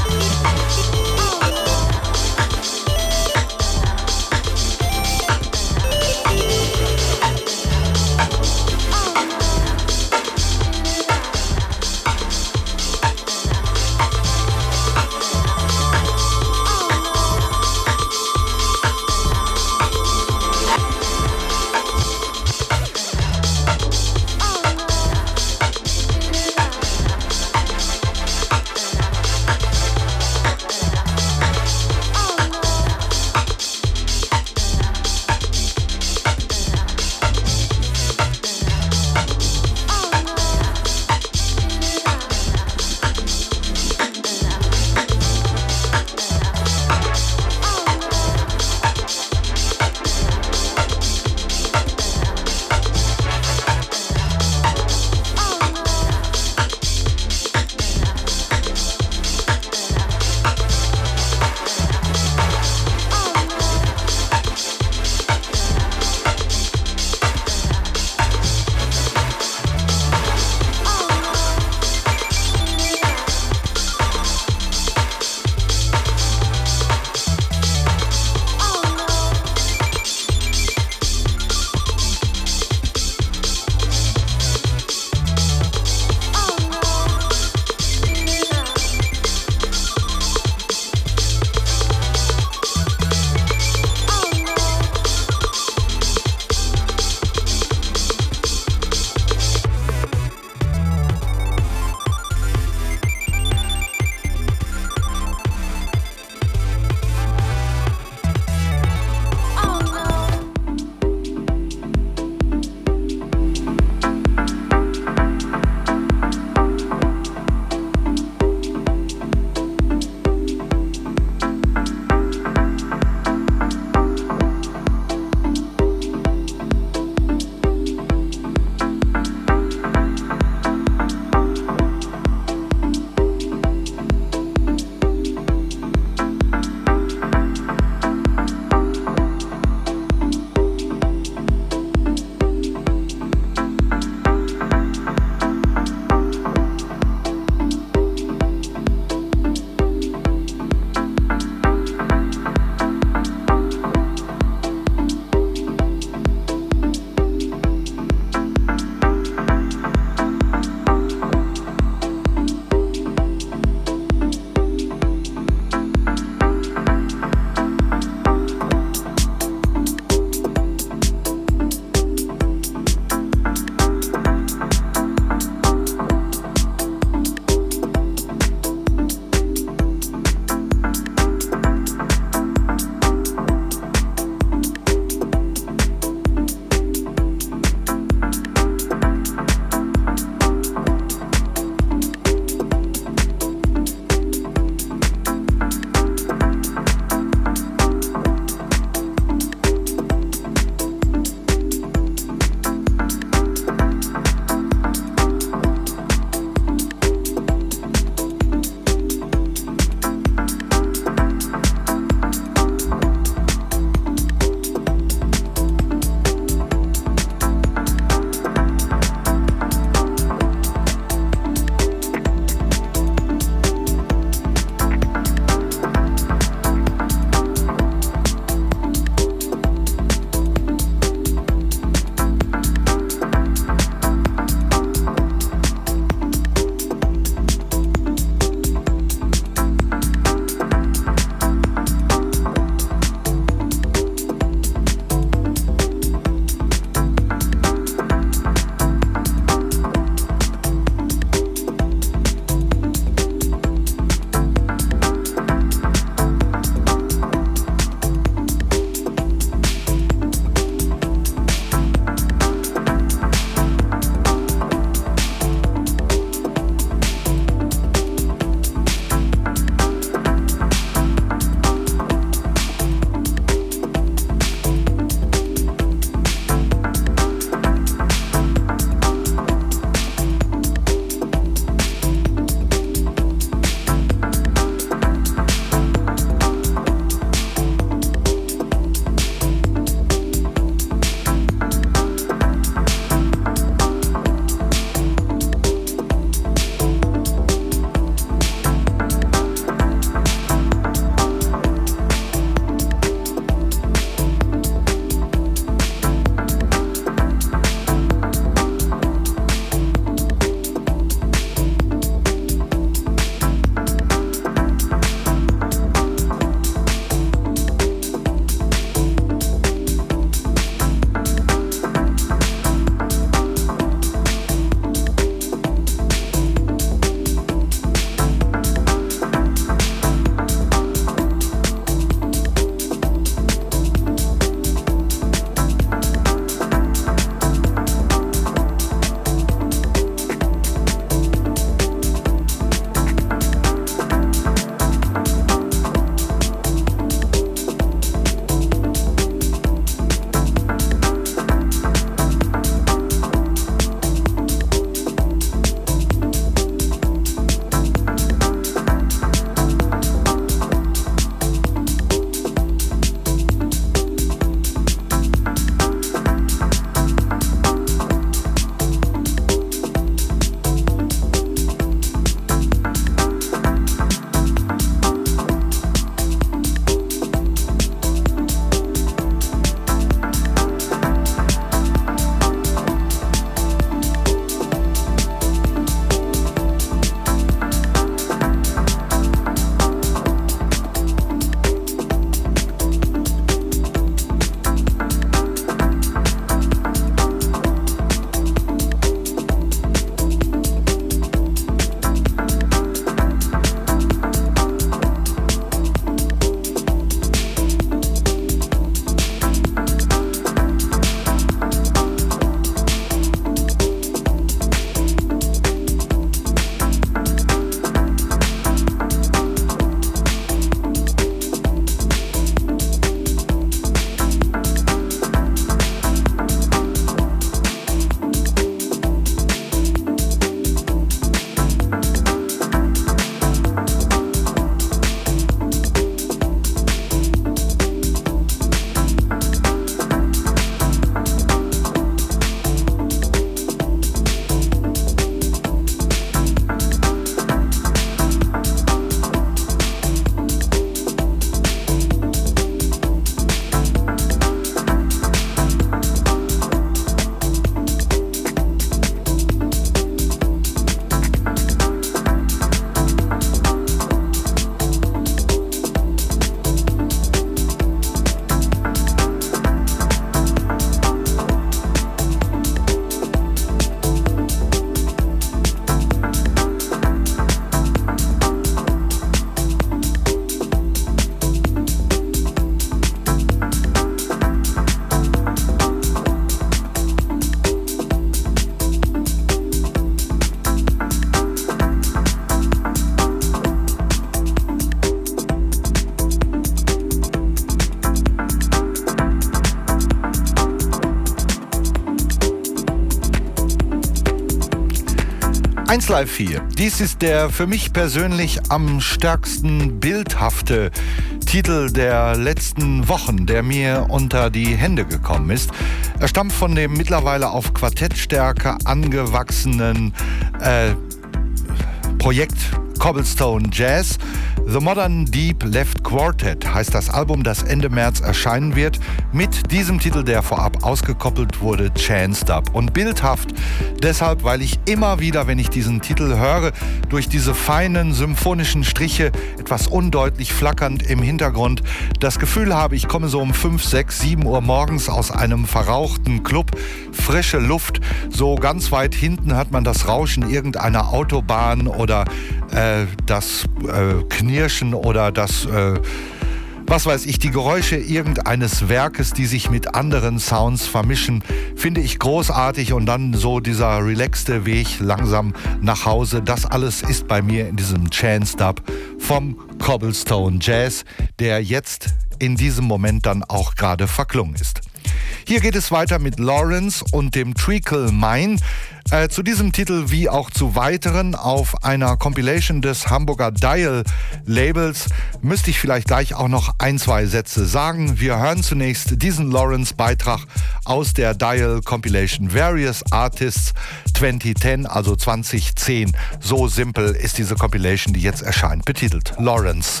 eins Live vier. Dies ist der für mich persönlich am stärksten bildhafte Titel der letzten Wochen, der mir unter die Hände gekommen ist. Er stammt von dem mittlerweile auf Quartettstärke angewachsenen äh, Projekt Cobblestone Jazz. The Modern Deep Left Quartet heißt das Album, das Ende März erscheinen wird, mit diesem Titel, der vorab ausgekoppelt wurde, Chanced Up. Und bildhaft deshalb, weil ich immer wieder, wenn ich diesen Titel höre, durch diese feinen symphonischen Striche, etwas undeutlich flackernd im Hintergrund, das Gefühl habe, ich komme so um fünf, sechs, sieben Uhr morgens aus einem verrauchten Club, frische Luft, so ganz weit hinten hat man das Rauschen irgendeiner Autobahn oder äh, das äh, Knirschen oder das, äh, was weiß ich, die Geräusche irgendeines Werkes, die sich mit anderen Sounds vermischen, finde ich großartig. Und dann so dieser relaxte Weg langsam nach Hause. Das alles ist bei mir in diesem Chanced Up vom Cobblestone Jazz, der jetzt in diesem Moment dann auch gerade verklungen ist. Hier geht es weiter mit Lawrence und dem Treacle Mine. Äh, zu diesem Titel wie auch zu weiteren auf einer Compilation des Hamburger Dial Labels müsste ich vielleicht gleich auch noch ein, zwei Sätze sagen. Wir hören zunächst diesen Lawrence-Beitrag aus der Dial Compilation Various Artists zwanzig zehn, also zwanzig zehn. So simpel ist diese Compilation, die jetzt erscheint, betitelt Lawrence.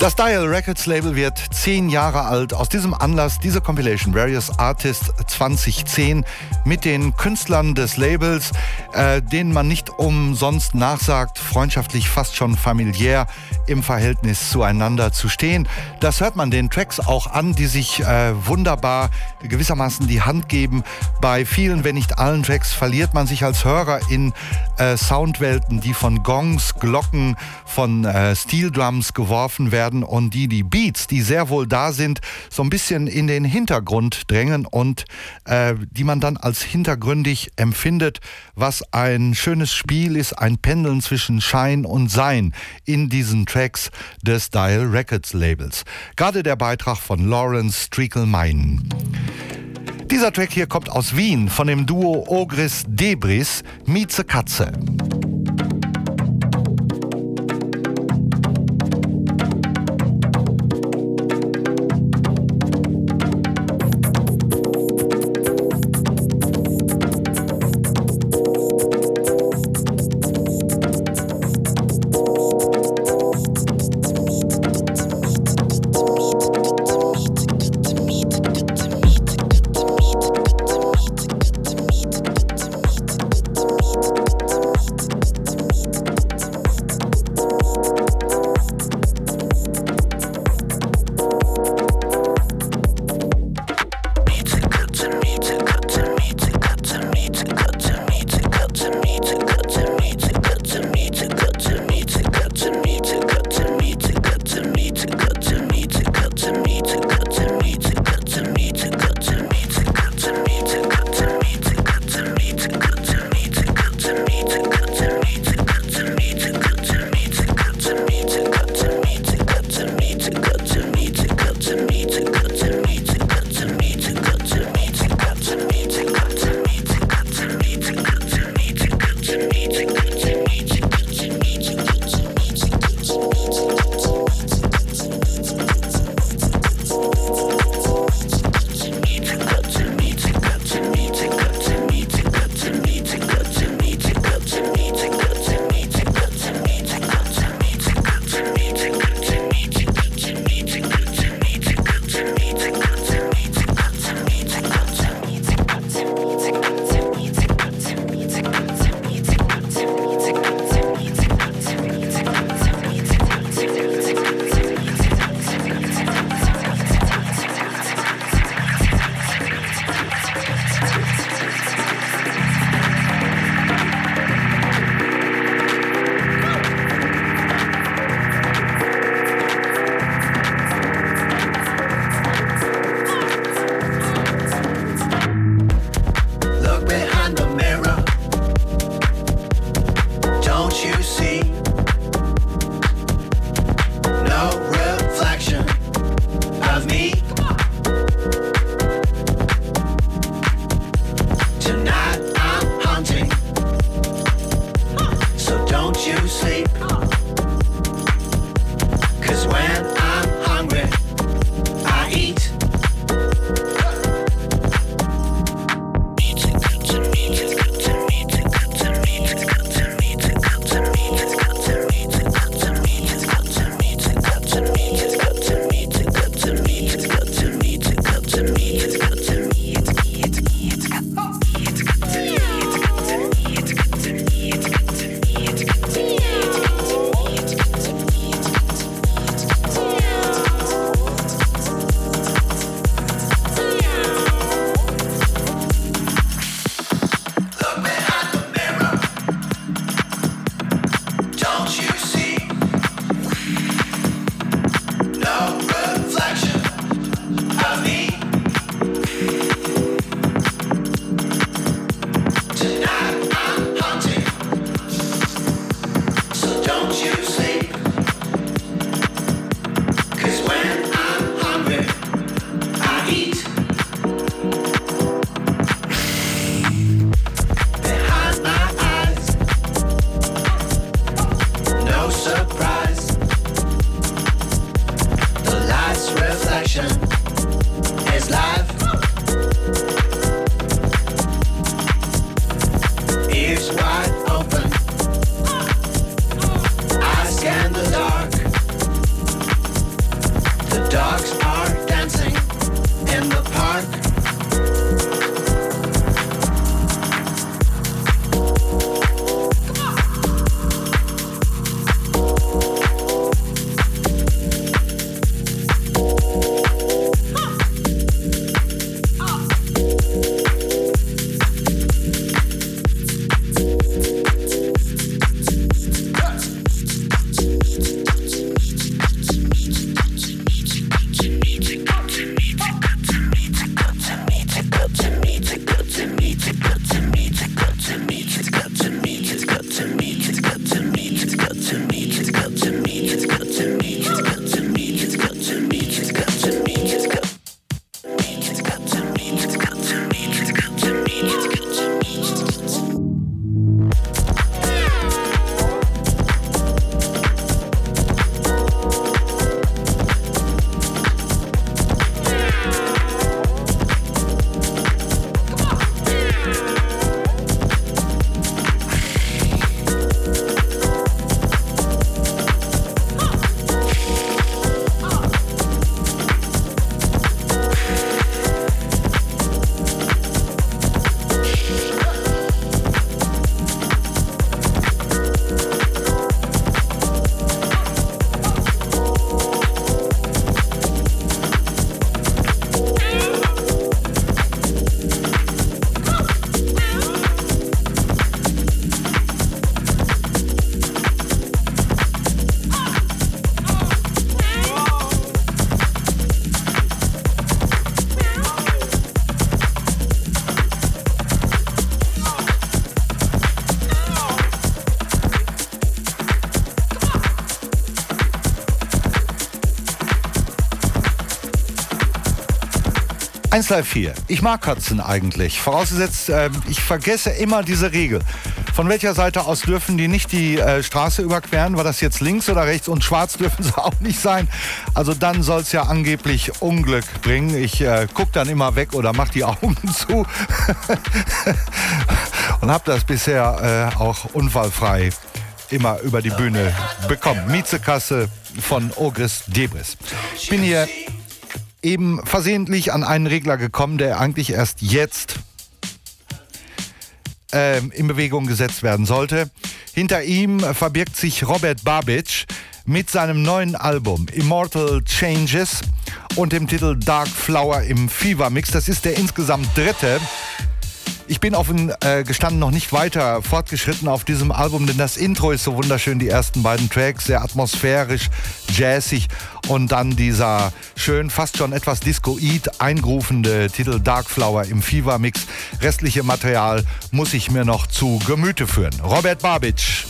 Das Dial Records Label wird zehn Jahre alt. Aus diesem Anlass diese Compilation Various Artists zwanzig zehn mit den Künstlern des Labels, äh, denen man nicht umsonst nachsagt, freundschaftlich, fast schon familiär im Verhältnis zueinander zu stehen. Das hört man den Tracks auch an, die sich äh, wunderbar gewissermaßen die Hand geben. Bei vielen, wenn nicht allen Tracks verliert man sich als Hörer in äh, Soundwelten, die von Gongs, Glocken, von äh, Steel Drums geworfen werden und die die Beats, die sehr wohl da sind, so ein bisschen in den Hintergrund drängen und äh, die man dann als hintergründig empfindet, was ein schönes Spiel ist, ein Pendeln zwischen Schein und Sein in diesen Tracks des Dial Records Labels. Gerade der Beitrag von Lawrence Streekel-Meinen. Dieser Track hier kommt aus Wien von dem Duo Ogris Debris, Mieze Katze. Mieze eins Live vier. Ich mag Katzen eigentlich. Vorausgesetzt, äh, ich vergesse immer diese Regel. Von welcher Seite aus dürfen die nicht die äh, Straße überqueren? War das jetzt links oder rechts? Und schwarz dürfen sie auch nicht sein. Also dann soll es ja angeblich Unglück bringen. Ich äh, gucke dann immer weg oder mache die Augen zu. Und habe das bisher äh, auch unfallfrei immer über die Bühne bekommen. Miezekasse von Ogris Debris. Ich bin hier eben versehentlich an einen Regler gekommen, der eigentlich erst jetzt äh, in Bewegung gesetzt werden sollte. Hinter ihm verbirgt sich Robert Babich mit seinem neuen Album Immortal Changes und dem Titel Dark Flower im Fever Mix. Das ist der insgesamt dritte. Ich bin offen äh, gestanden noch nicht weiter fortgeschritten auf diesem Album, denn das Intro ist so wunderschön, die ersten beiden Tracks, sehr atmosphärisch, jazzig und dann dieser schön, fast schon etwas discoid eingrufende Titel Dark Flower im Fever Mix. Restliche Material muss ich mir noch zu Gemüte führen. Robert Babich.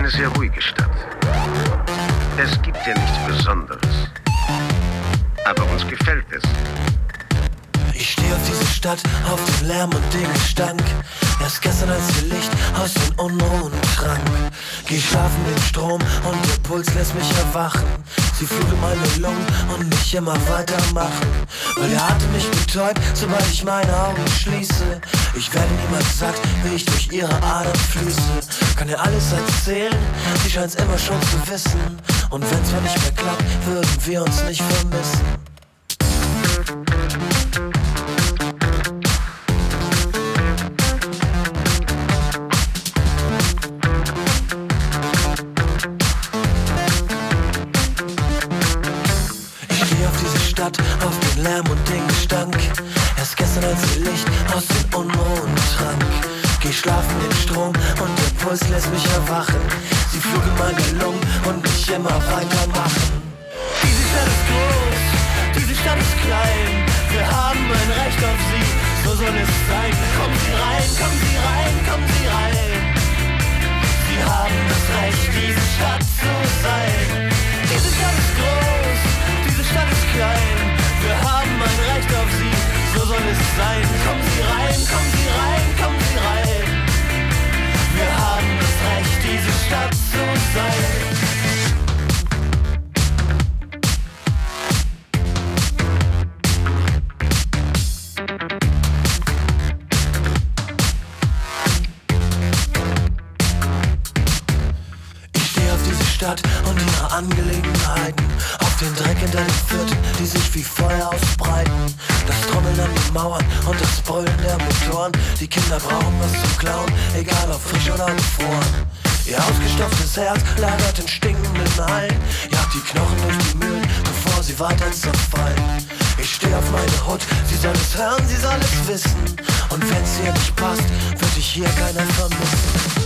eine sehr ruhige Stadt. Es gibt ja nichts Besonderes. Aber uns gefällt es. Ich stehe auf diese Stadt, auf den Lärm und den Gestank. Erst gestern, als ihr Licht aus den Unruhen trank. Geh schlafen mit Strom und der Puls lässt mich erwachen. Sie fluten meine Lungen und mich immer weitermachen. Weil der Atem mich betäubt, sobald ich meine Augen schließe. Ich werde niemals satt, wie ich durch ihre Adern fließe. Kann ihr alles erzählen, sie scheint's immer schon zu wissen. Und wenn's mal nicht mehr klappt, würden wir uns nicht vermissen. Auf den Lärm und den Gestank. Erst gestern, als ihr Licht aus den Unruhen trank. Geh schlafen den Strom und der Puls lässt mich erwachen. Sie flugen meine Lungen und mich immer weitermachen. Diese Stadt ist groß, diese Stadt ist klein. Wir haben ein Recht auf sie, so soll es sein. Kommen Sie rein, kommen Sie rein, kommen Sie rein. Sie haben das Recht, diese Stadt zu sein. Diese Stadt ist groß, diese Stadt ist klein. Wir haben ein Recht auf sie, so soll es sein. Kommen Sie rein, kommen Sie rein, kommen Sie rein. Wir haben das Recht, diese Stadt zu sein. Stadt und ihre Angelegenheiten, auf den Dreck hinter den Vierteln, die sich wie Feuer ausbreiten. Das Trommeln an den Mauern und das Brüllen der Motoren. Die Kinder brauchen was zum Klauen, egal ob frisch oder gefroren. Ihr ausgestopftes Herz lagert in stinkenden Hallen. Jagt die Knochen durch die Mühlen, bevor sie weiter zerfallen. Ich stehe auf meine Hut, sie soll es hören, sie soll es wissen. Und wenn's ihr nicht passt, wird dich hier keiner vermissen.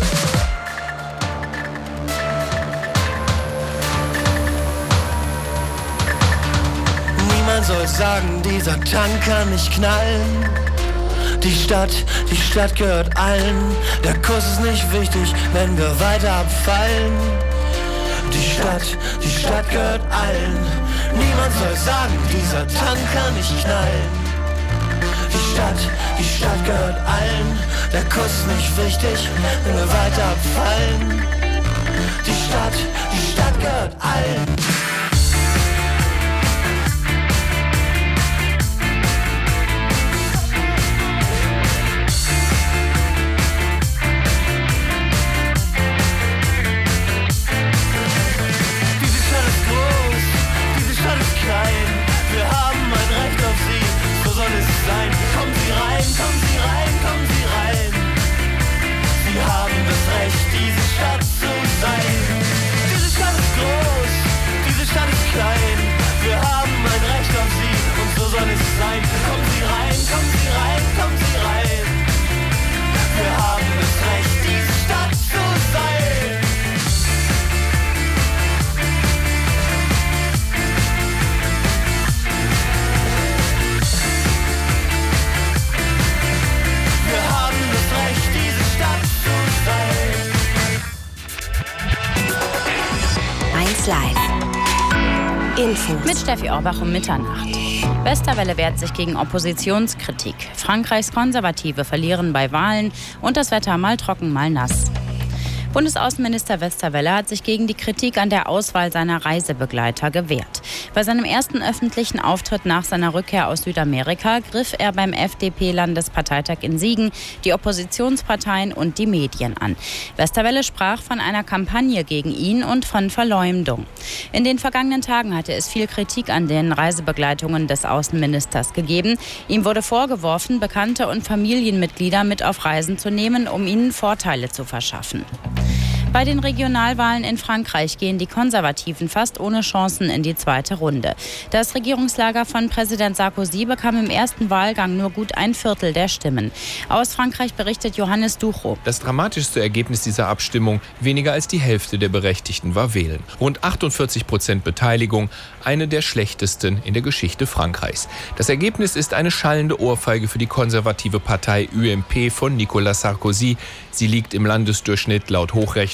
Niemand soll sagen, dieser Tank kann nicht knallen. Die Stadt, die Stadt gehört allen. Der Kuss ist nicht wichtig, wenn wir weiter abfallen. Die Stadt, die Stadt gehört allen. Niemand soll sagen, dieser Tank kann nicht knallen. Die Stadt, die Stadt gehört allen. Der Kuss ist nicht wichtig, wenn wir weiter abfallen. Die Stadt, die Stadt gehört allen. Wir haben ein Recht auf sie, so soll es sein. Kommen Sie rein, kommen Sie rein, kommen Sie rein. Sie haben das Recht, diese Stadt zu sein. Diese Stadt ist groß, diese Stadt ist klein. Wir haben ein Recht auf sie und so soll es sein. Kommen Sie rein, kommen Sie rein, kommen Sie rein. Wir haben das Recht, diese Stadt zu sein. eins Live. Info. Mit Steffi Orbach um Mitternacht. Westerwelle wehrt sich gegen Oppositionskritik. Frankreichs Konservative verlieren bei Wahlen und das Wetter mal trocken, mal nass. Bundesaußenminister Westerwelle hat sich gegen die Kritik an der Auswahl seiner Reisebegleiter gewehrt. Bei seinem ersten öffentlichen Auftritt nach seiner Rückkehr aus Südamerika griff er beim F D P-Landesparteitag in Siegen die Oppositionsparteien und die Medien an. Westerwelle sprach von einer Kampagne gegen ihn und von Verleumdung. In den vergangenen Tagen hatte es viel Kritik an den Reisebegleitungen des Außenministers gegeben. Ihm wurde vorgeworfen, Bekannte und Familienmitglieder mit auf Reisen zu nehmen, um ihnen Vorteile zu verschaffen. Bei den Regionalwahlen in Frankreich gehen die Konservativen fast ohne Chancen in die zweite Runde. Das Regierungslager von Präsident Sarkozy bekam im ersten Wahlgang nur gut ein Viertel der Stimmen. Aus Frankreich berichtet Johannes Duchow. Das dramatischste Ergebnis dieser Abstimmung: weniger als die Hälfte der Berechtigten war wählen. Rund achtundvierzig Prozent Beteiligung, eine der schlechtesten in der Geschichte Frankreichs. Das Ergebnis ist eine schallende Ohrfeige für die konservative Partei U M P von Nicolas Sarkozy. Sie liegt im Landesdurchschnitt laut Hochrechnung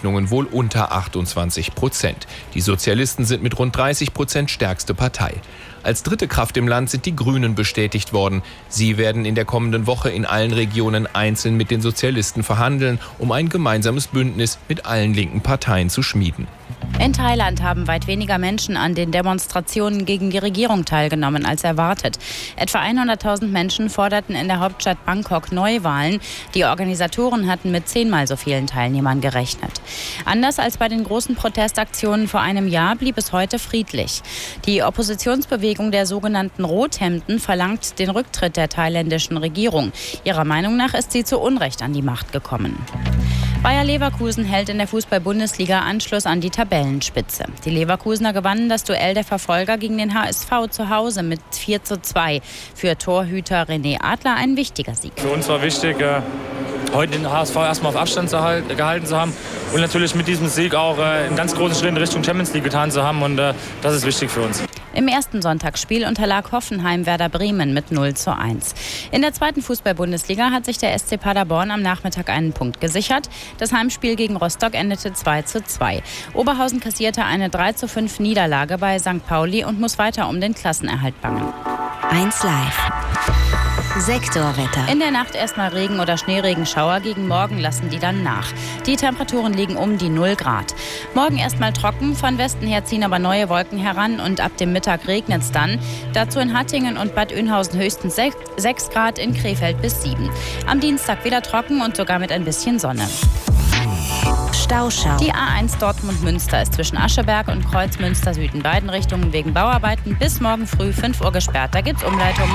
Berechnungen wohl unter achtundzwanzig Prozent. Die Sozialisten sind mit rund dreißig Prozent stärkste Partei. Als dritte Kraft im Land sind die Grünen bestätigt worden. Sie werden in der kommenden Woche in allen Regionen einzeln mit den Sozialisten verhandeln, um ein gemeinsames Bündnis mit allen linken Parteien zu schmieden. In Thailand haben weit weniger Menschen an den Demonstrationen gegen die Regierung teilgenommen als erwartet. Etwa hunderttausend Menschen forderten in der Hauptstadt Bangkok Neuwahlen. Die Organisatoren hatten mit zehnmal so vielen Teilnehmern gerechnet. Anders als bei den großen Protestaktionen vor einem Jahr blieb es heute friedlich. Die Oppositionsbewegung der sogenannten Rothemden verlangt den Rücktritt der thailändischen Regierung. Ihrer Meinung nach ist sie zu Unrecht an die Macht gekommen. Bayer Leverkusen hält in der Fußball-Bundesliga Anschluss an die Tabellenspitze. Die Leverkusener gewannen das Duell der Verfolger gegen den H S V zu Hause mit vier zu zwei. Für Torhüter René Adler ein wichtiger Sieg. Für uns war wichtig, heute den H S V erstmal auf Abstand gehalten zu haben und natürlich mit diesem Sieg auch einen ganz großen Schritt in Richtung Champions League getan zu haben. Und das ist wichtig für uns. Im ersten Sonntagsspiel unterlag Hoffenheim Werder Bremen mit null zu eins. In der zweiten Fußball-Bundesliga hat sich der S C Paderborn am Nachmittag einen Punkt gesichert. Das Heimspiel gegen Rostock endete zwei zu zwei. Oberhausen kassierte eine drei zu fünf Niederlage bei Sankt Pauli und muss weiter um den Klassenerhalt bangen. eins Live. Sektorwetter. In der Nacht erstmal Regen oder Schneeregenschauer, gegen Morgen lassen die dann nach. Die Temperaturen liegen um die null Grad. Morgen erstmal trocken, von Westen her ziehen aber neue Wolken heran und ab dem Mittag regnet es dann. Dazu in Hattingen und Bad Oeynhausen höchstens sechs Grad, in Krefeld bis sieben. Am Dienstag wieder trocken und sogar mit ein bisschen Sonne. Stauschau. Die A eins Dortmund-Münster ist zwischen Ascheberg und Kreuzmünster Süd in beiden Richtungen wegen Bauarbeiten bis morgen früh fünf Uhr gesperrt. Da gibt's Umleitungen.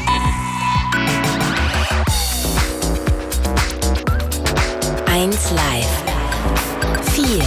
eins Live. vier.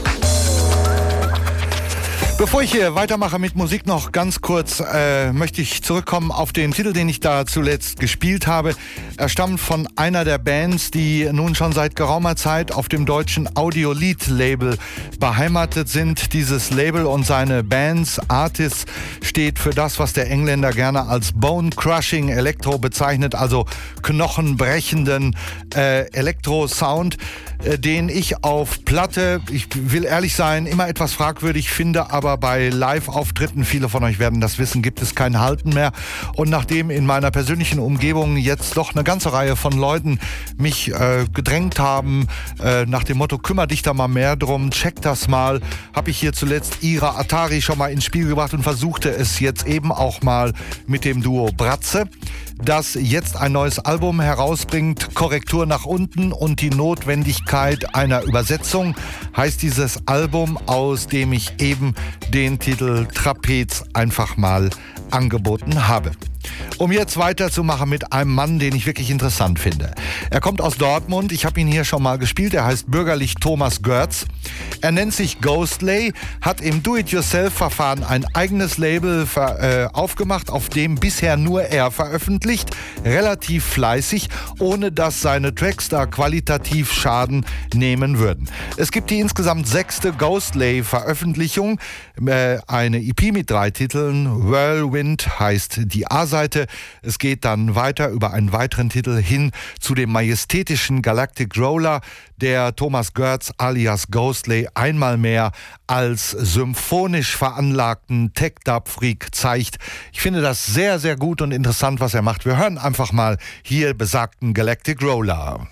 Bevor ich hier weitermache mit Musik, noch ganz kurz äh, möchte ich zurückkommen auf den Titel, den ich da zuletzt gespielt habe. Er stammt von einer der Bands, die nun schon seit geraumer Zeit auf dem deutschen Audiolied-Label beheimatet sind. Dieses Label und seine Bands, Artists, steht für das, was der Engländer gerne als Bone-Crushing Elektro bezeichnet, also knochenbrechenden äh, Elektro-Sound, äh, den ich auf Platte, ich will ehrlich sein, immer etwas fragwürdig finde, aber bei Live-Auftritten, viele von euch werden das wissen, gibt es kein Halten mehr. Und nachdem in meiner persönlichen Umgebung jetzt doch eine ganze Reihe von Leuten mich äh, gedrängt haben, äh, nach dem Motto, kümmere dich da mal mehr drum, check das mal, habe ich hier zuletzt Ira Atari schon mal ins Spiel gebracht und versuchte es jetzt eben auch mal mit dem Duo Bratze, das jetzt ein neues Album herausbringt, Korrektur nach unten und die Notwendigkeit einer Übersetzung, heißt dieses Album, aus dem ich eben den Titel Trapez einfach mal angeboten habe. Um jetzt weiterzumachen mit einem Mann, den ich wirklich interessant finde. Er kommt aus Dortmund, ich habe ihn hier schon mal gespielt, er heißt bürgerlich Thomas Görz. Er nennt sich Ghostley, hat im Do-it-yourself-Verfahren ein eigenes Label ver- äh, aufgemacht, auf dem bisher nur er veröffentlicht, relativ fleißig, ohne dass seine Tracks da qualitativ Schaden nehmen würden. Es gibt die insgesamt sechste Ghostley-Veröffentlichung, äh, eine E P mit drei Titeln, Whirlwind heißt die A-Seite. Es geht dann weiter über einen weiteren Titel hin zu dem majestätischen Galactic Roller, der Thomas Görz alias Ghostley einmal mehr als symphonisch veranlagten Tech-Dub-Freak zeigt. Ich finde das sehr, sehr gut und interessant, was er macht. Wir hören einfach mal hier besagten Galactic Roller.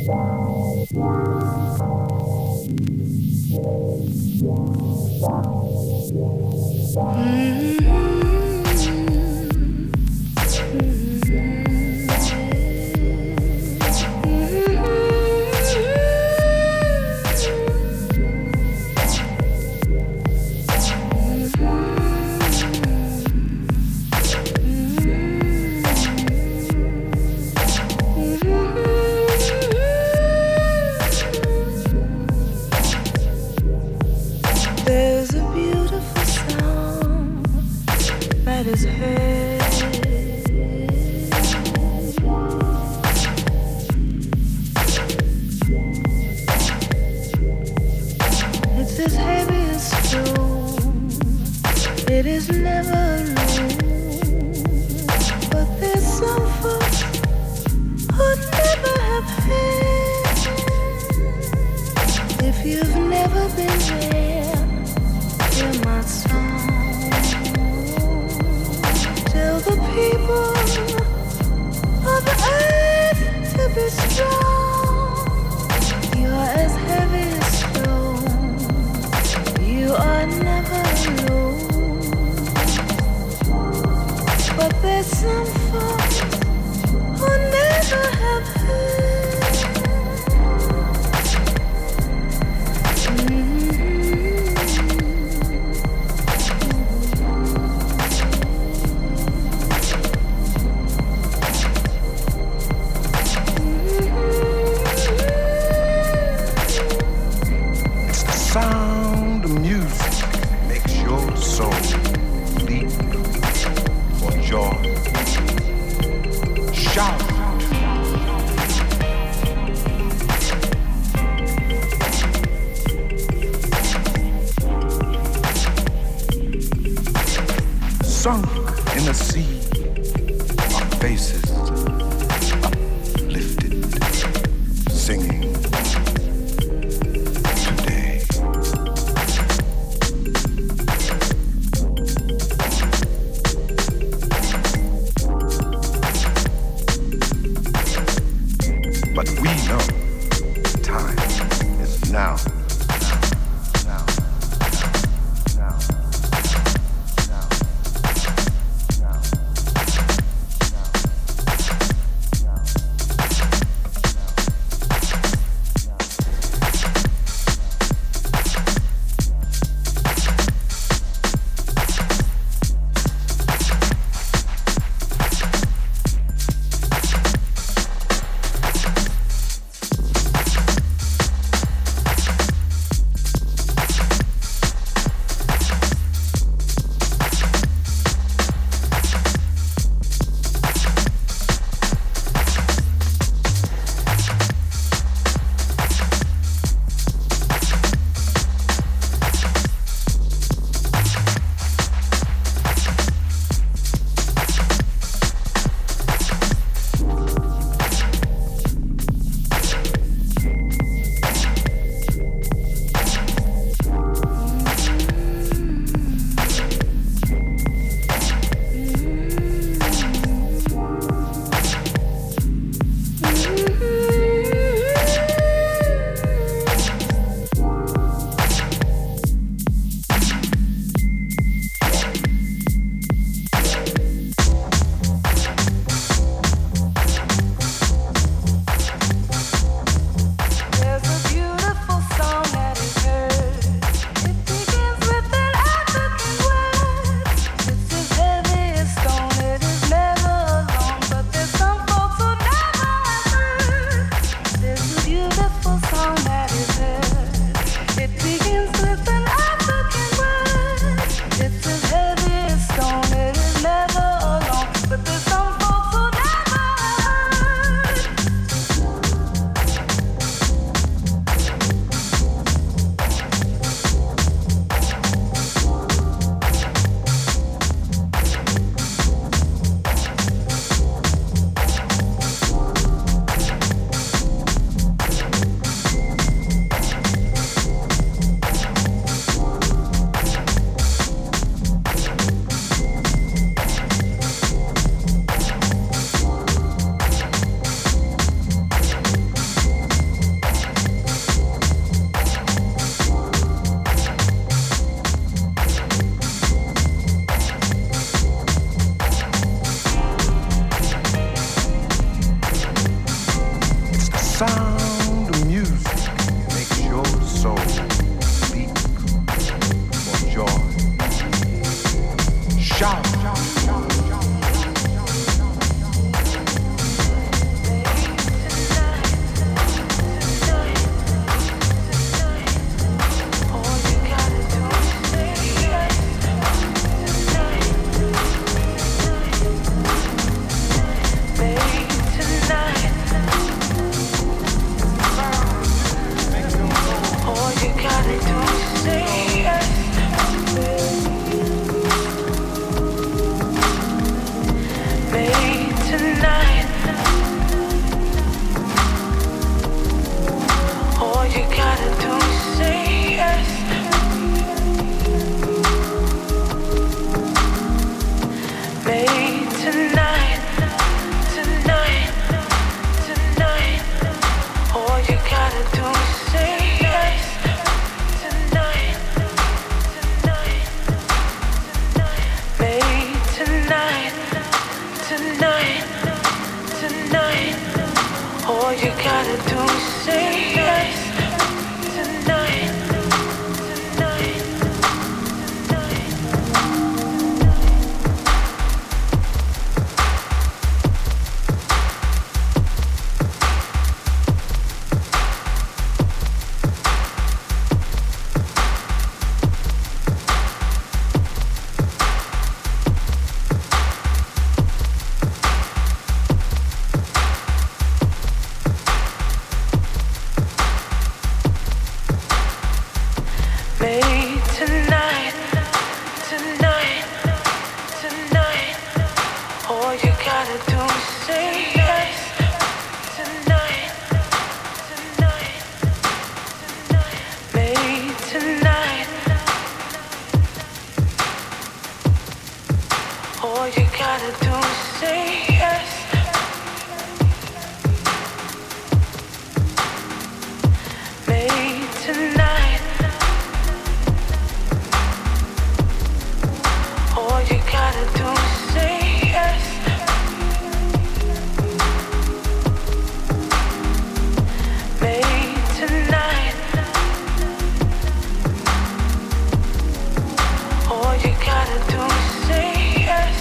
There's a beautiful sound that is heard. It's as heavy as stone. It is never alone. But there's some folks who never have had. If you've never been there, hear my song. Tell the people of the earth to be strong. You are as heavy as stone. You are never alone. But there's some folks who never have heard. Mm-hmm. It's the sound of music makes your soul leap for joy. Shout. Sunk in the sea are faces uplifted, singing today. But we know time is now. Now, now, now, now, now, All you gotta do is say yes tonight. Made tonight, tonight, tonight. All you gotta do is say yes tonight, tonight, tonight. Made tonight. All you gotta do is say yes. Made tonight. All you gotta do is say yes. Made tonight. All you gotta do is say yes.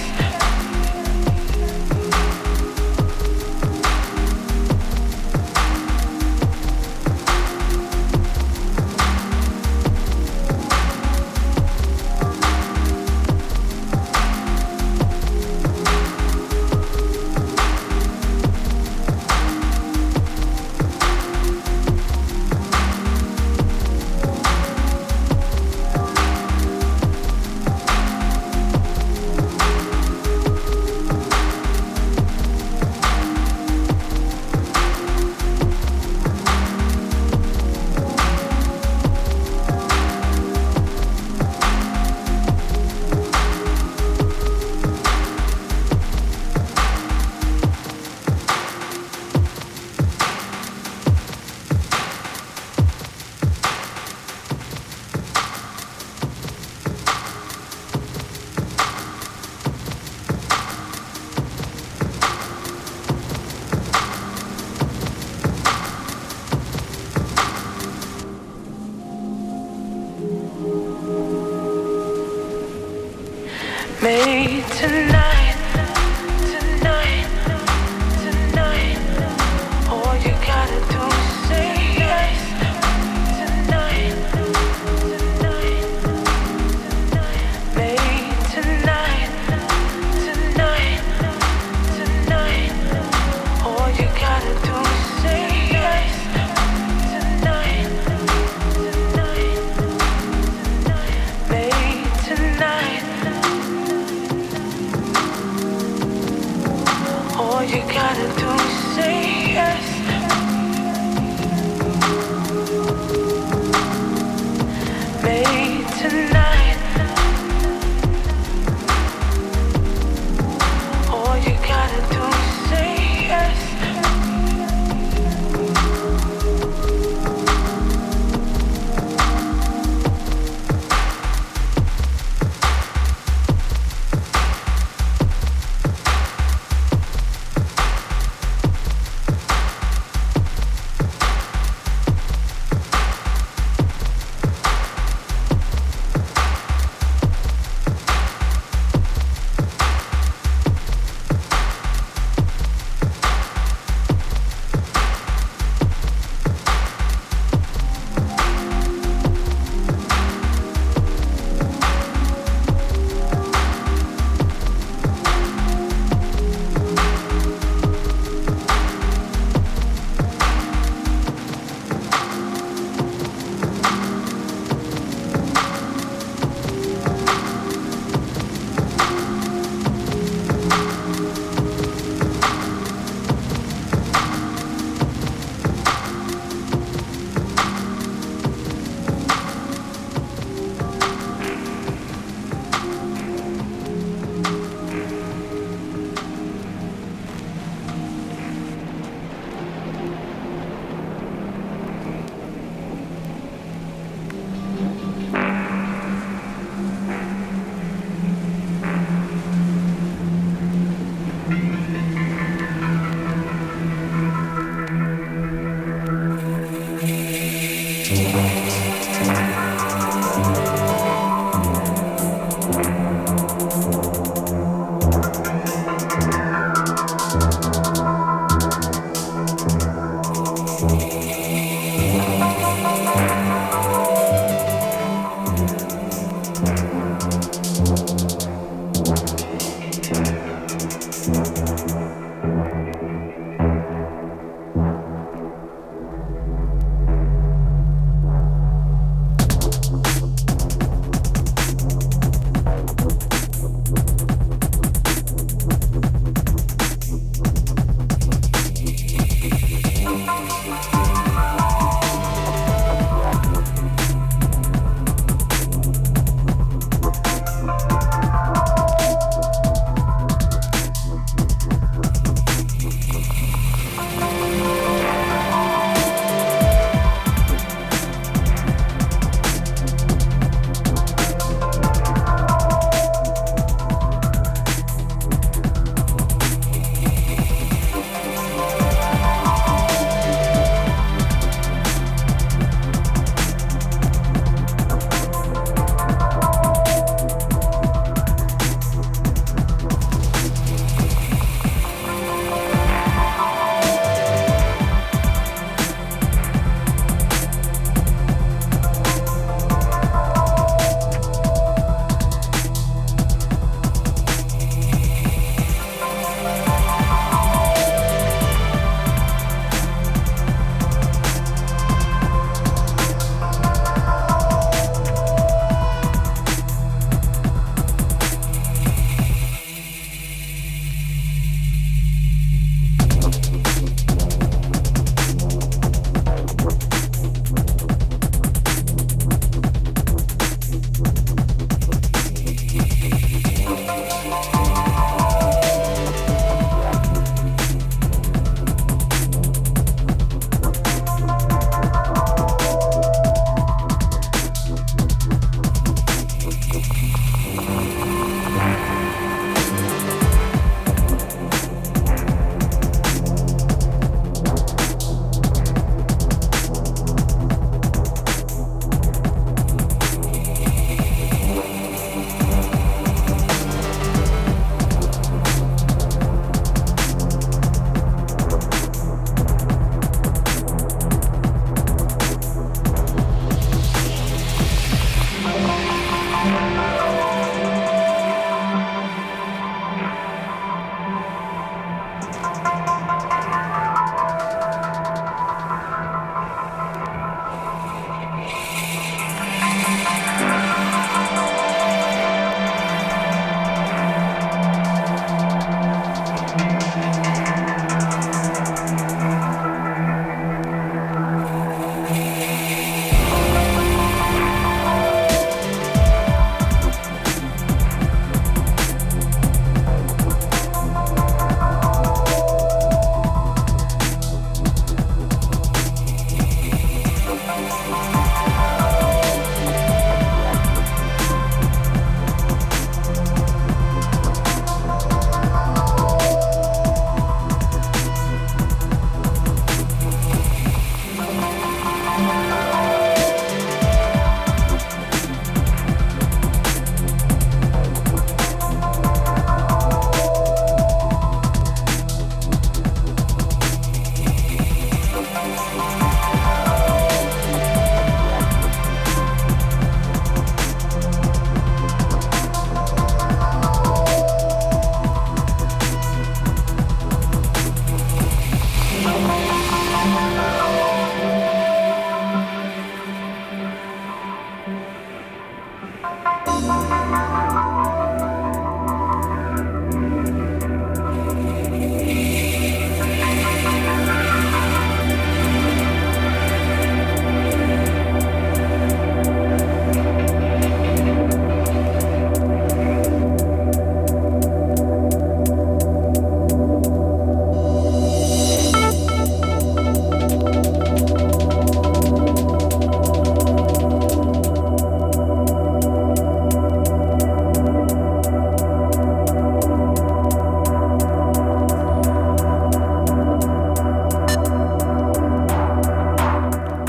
Made tonight, tonight, tonight. All you gotta do is say yes tonight, tonight, tonight. Made tonight, tonight, tonight. All you gotta do is say yes tonight, tonight, tonight. Made tonight. All you gotta do is say yes. Made tonight. All you gotta do is say yes.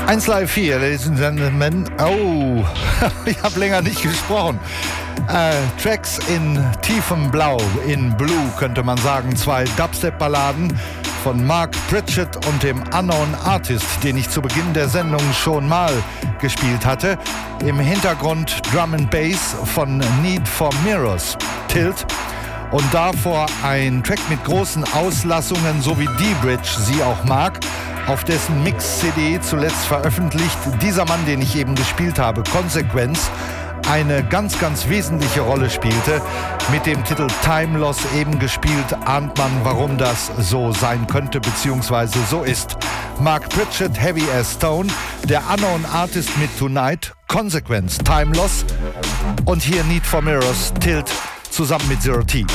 eins Live vier, Ladies and Gentlemen. Oh, ich habe länger nicht gesprochen. Äh, Tracks in tiefem Blau, in Blue könnte man sagen. Zwei Dubstep-Balladen von Mark Pritchett und dem Unknown Artist, den ich zu Beginn der Sendung schon mal gespielt hatte. Im Hintergrund Drum and Bass von Need for Mirrors, Tilt. Und davor ein Track mit großen Auslassungen, so wie D-Bridge sie auch mag, auf dessen Mix-C D zuletzt veröffentlicht dieser Mann, den ich eben gespielt habe, Consequence, eine ganz, ganz wesentliche Rolle spielte. Mit dem Titel Time Loss eben gespielt, ahnt man, warum das so sein könnte, beziehungsweise so ist. Mark Pritchett, Heavy as Stone, der Unknown Artist mit Tonight, Consequence, Time Loss und hier Need for Mirrors, Tilt, zusammen mit Zero T.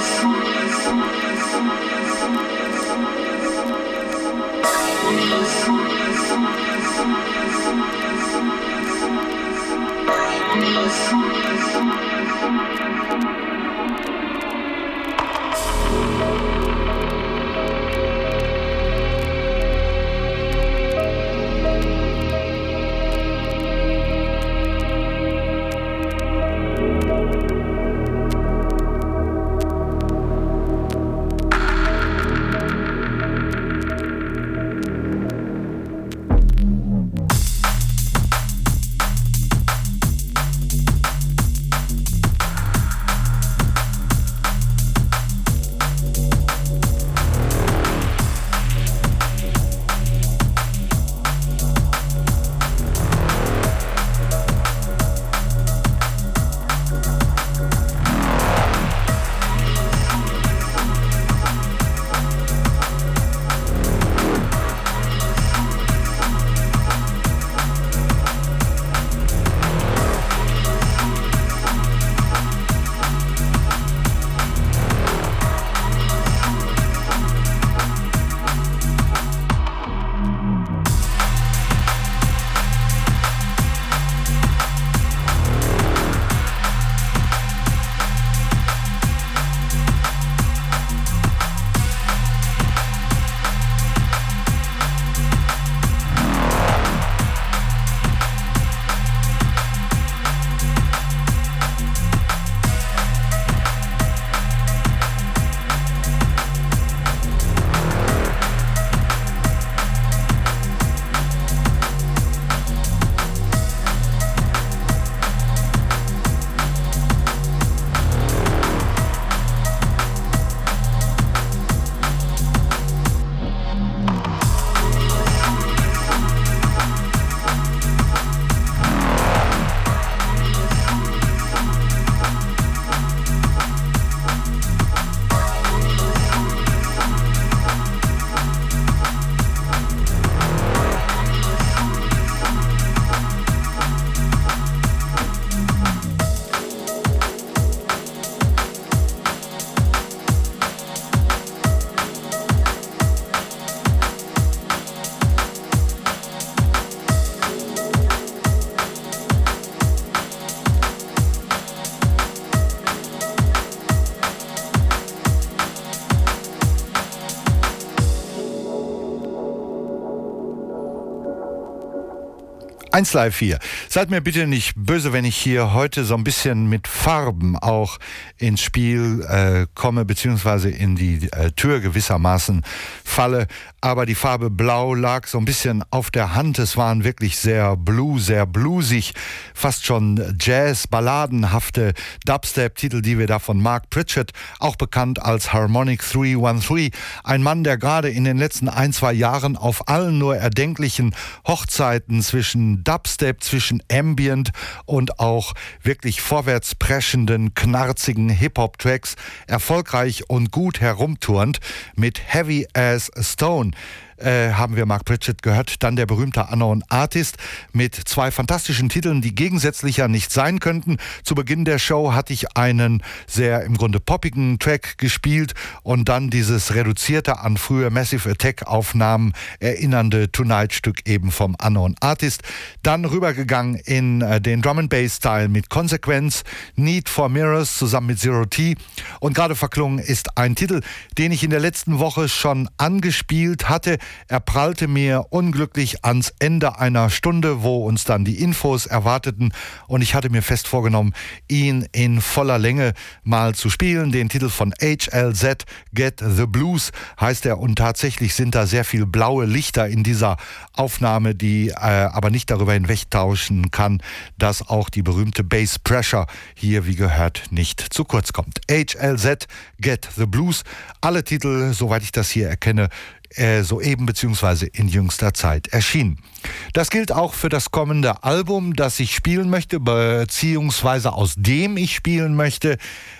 eins Live vier. Seid mir bitte nicht böse, wenn ich hier heute so ein bisschen mit Farben auch ins Spiel äh, komme, beziehungsweise in die äh, Tür gewissermaßen falle. Aber die Farbe Blau lag so ein bisschen auf der Hand. Es waren wirklich sehr blue, sehr bluesig, fast schon Jazz, balladenhafte Dubstep-Titel, die wir da von Mark Pritchett, auch bekannt als Harmonic drei dreizehn, ein Mann, der gerade in den letzten ein, zwei Jahren auf allen nur erdenklichen Hochzeiten zwischen Dubstep, zwischen Ambient und auch wirklich vorwärtspreschenden, knarzigen Hip-Hop-Tracks erfolgreich und gut herumturnt mit Heavy as Stone. Äh, haben wir Mark Pritchett gehört, dann der berühmte Unknown Artist mit zwei fantastischen Titeln, die gegensätzlicher nicht sein könnten. Zu Beginn der Show hatte ich einen sehr im Grunde poppigen Track gespielt und dann dieses reduzierte an frühe Massive Attack Aufnahmen erinnernde Tonight-Stück eben vom Unknown Artist. Dann rübergegangen in äh, den Drum and Bass Style mit Consequence, Need for Mirrors zusammen mit Zero T, und gerade verklungen ist ein Titel, den ich in der letzten Woche schon angespielt hatte. Er prallte mir unglücklich ans Ende einer Stunde, wo uns dann die Infos erwarteten, und ich hatte mir fest vorgenommen, ihn in voller Länge mal zu spielen. Den Titel von H L Z, Get the Blues heißt er, und tatsächlich sind da sehr viel blaue Lichter in dieser Aufnahme, die äh, aber nicht darüber hinwegtauschen kann, dass auch die berühmte Bass Pressure hier wie gehört nicht zu kurz kommt. H L Z, Get the Blues, alle Titel, soweit ich das hier erkenne, Äh, soeben bzw. in jüngster Zeit erschienen. Das gilt auch für das kommende Album, das ich spielen möchte, beziehungsweise aus dem ich spielen möchte.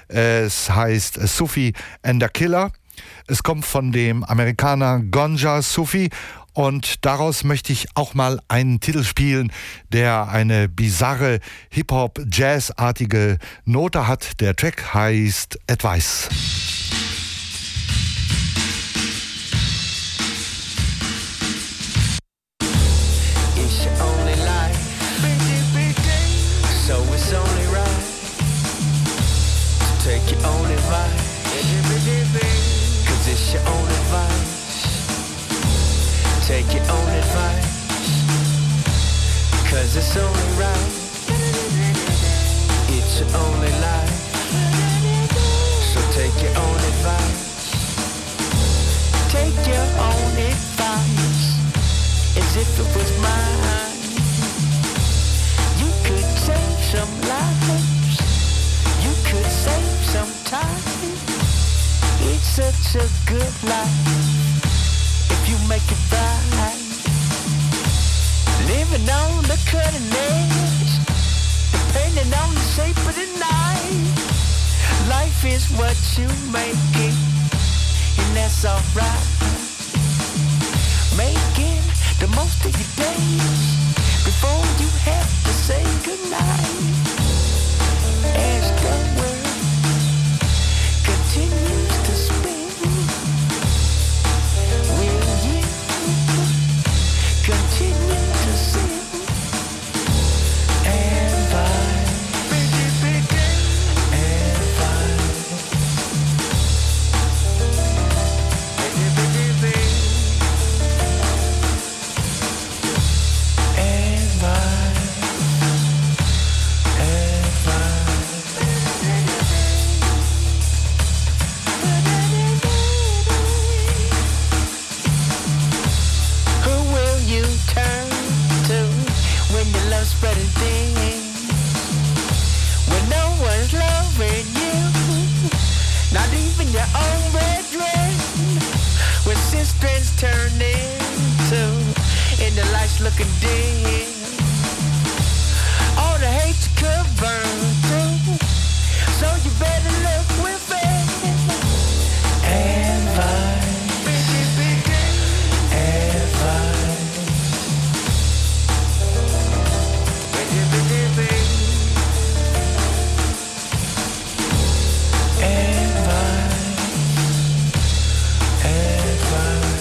Es heißt Sufi and the Killer. Es kommt von dem Amerikaner Gonja Sufi, und daraus möchte ich auch mal einen Titel spielen, der eine bizarre Hip-Hop-Jazz-artige Note hat. Der Track heißt Advice. it's only right to take your own advice. Cause it's your own advice. Take your own advice. Cause it's only right. It's your only life. So take your own advice. Take your own advice. As if it was mine. You could save some lives. You could save some time. It's such a good life if you make it right. Living on the cutting edge, depending on the shape of the night. Life is what you make it, and that's alright. Making the most of your days before you have to say goodnight. As the world continues to spin, will you continue to sing and vibe and vibe and vibe and vibe. Who will you turn to when your love's spreading thin? When no one's loving you, not even your own brethren. When sisters turn into, and the lights looking dim. All the hate you could burn through, so you better look within and vibe. And vibe. And vibe. And vibe.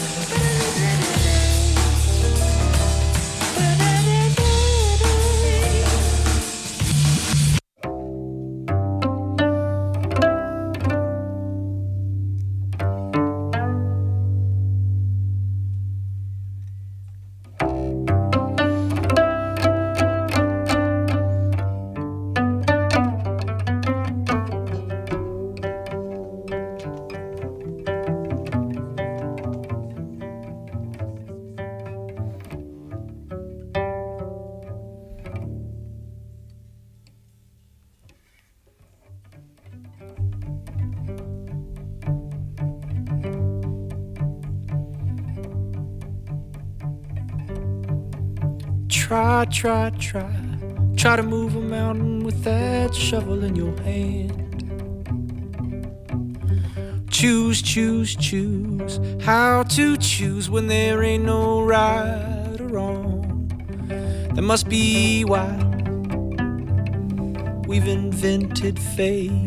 Try, try, try, try to move a mountain with that shovel in your hand. Choose, choose, choose how to choose when there ain't no right or wrong. That must be why we've invented fate.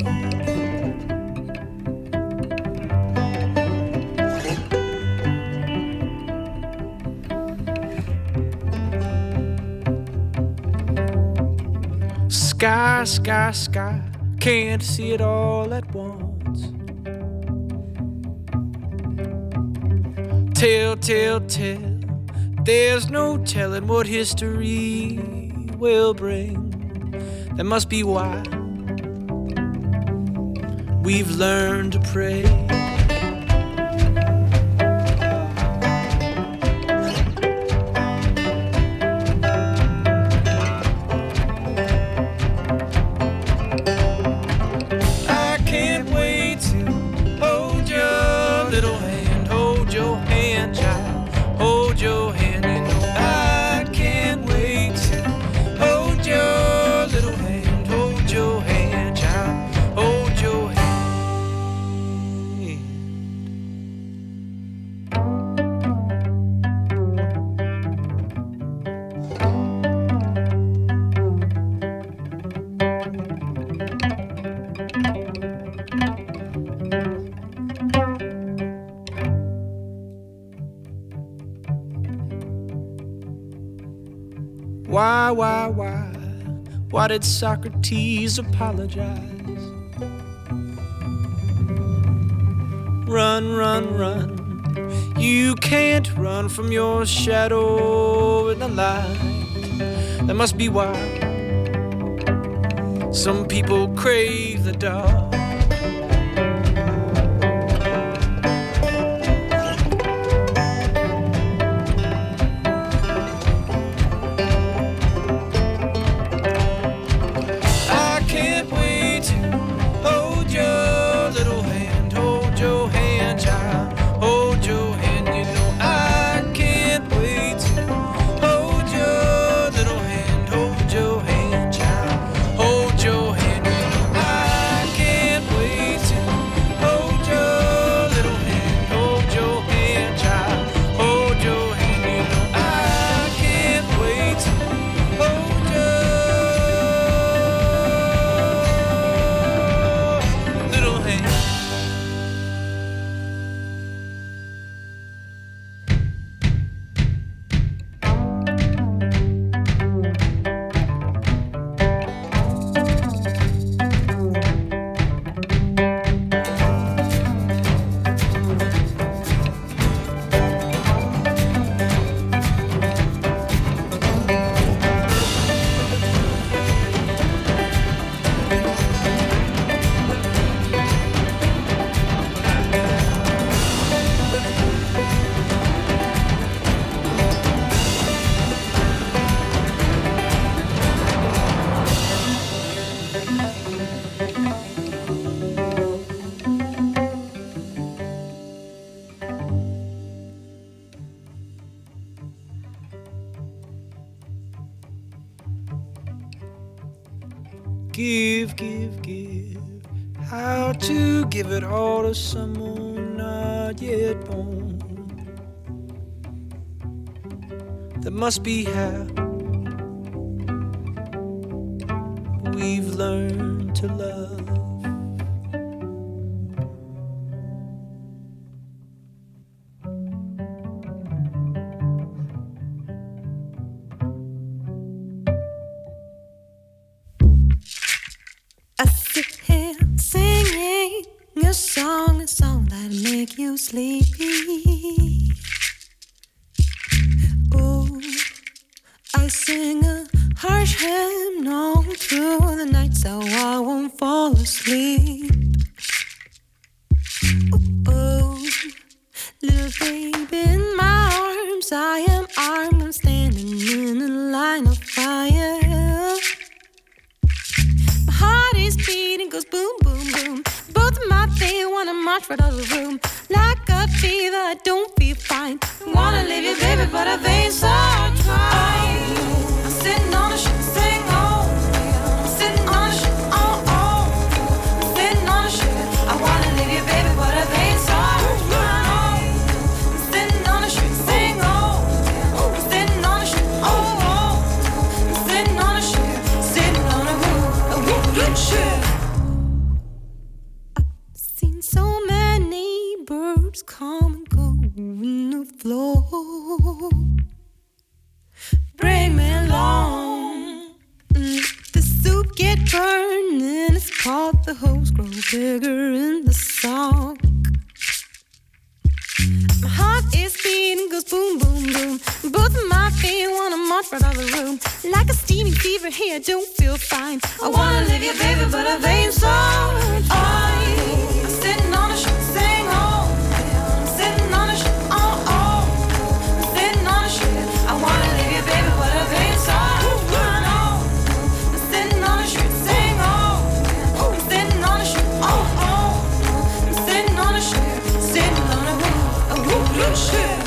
Sky, sky, sky, can't see it all at once. Tell, tell, tell, there's no telling what history will bring. That must be why we've learned to pray. Why did Socrates apologize? Run, run, run. You can't run from your shadow in the light. That must be why some people crave the dark. Give, give, give. How to give it all to someone not yet born. That must be how we've learned to love. Song, a song that make you sleepy. Oh, I sing a harsh hymn all through the night so I won't fall asleep. Oh, oh, little baby in my arms, I am armed, I'm standing in a line of fire. My heart is beating, goes boom, boom, boom. Both of my feet wanna march right out of the room. Like a fever, I don't feel fine. Wanna leave you, baby, but I think so try. I'm sitting on a ship, sing oh. I'm sitting on a ship, oh oh. I'm sitting on a ship. I wanna leave you, baby, but I think so try. I'm sitting on a ship, sing oh. I'm sitting on a ship, oh oh. I'm sitting on a ship, sitting on a woo, a woo ship. So many birds come and go in the floor. Bring me along. The soup get burned in its pot. The holes grow bigger in the sock. My heart is beating, goes boom, boom, boom. Both of my feet wanna march right out of the room. Like a steaming fever here, I don't feel fine. I wanna leave you, baby, but I think so fine. Sitting on a ship, sing oh. I'm sitting on a ship, oh oh. I'm sitting on a ship. I wanna leave you, baby, but I think so. I'm sitting on a ship, sing oh. I'm sitting on a ship, oh oh. I'm sitting on a ship, sitting on a woo, a woo, woo ship.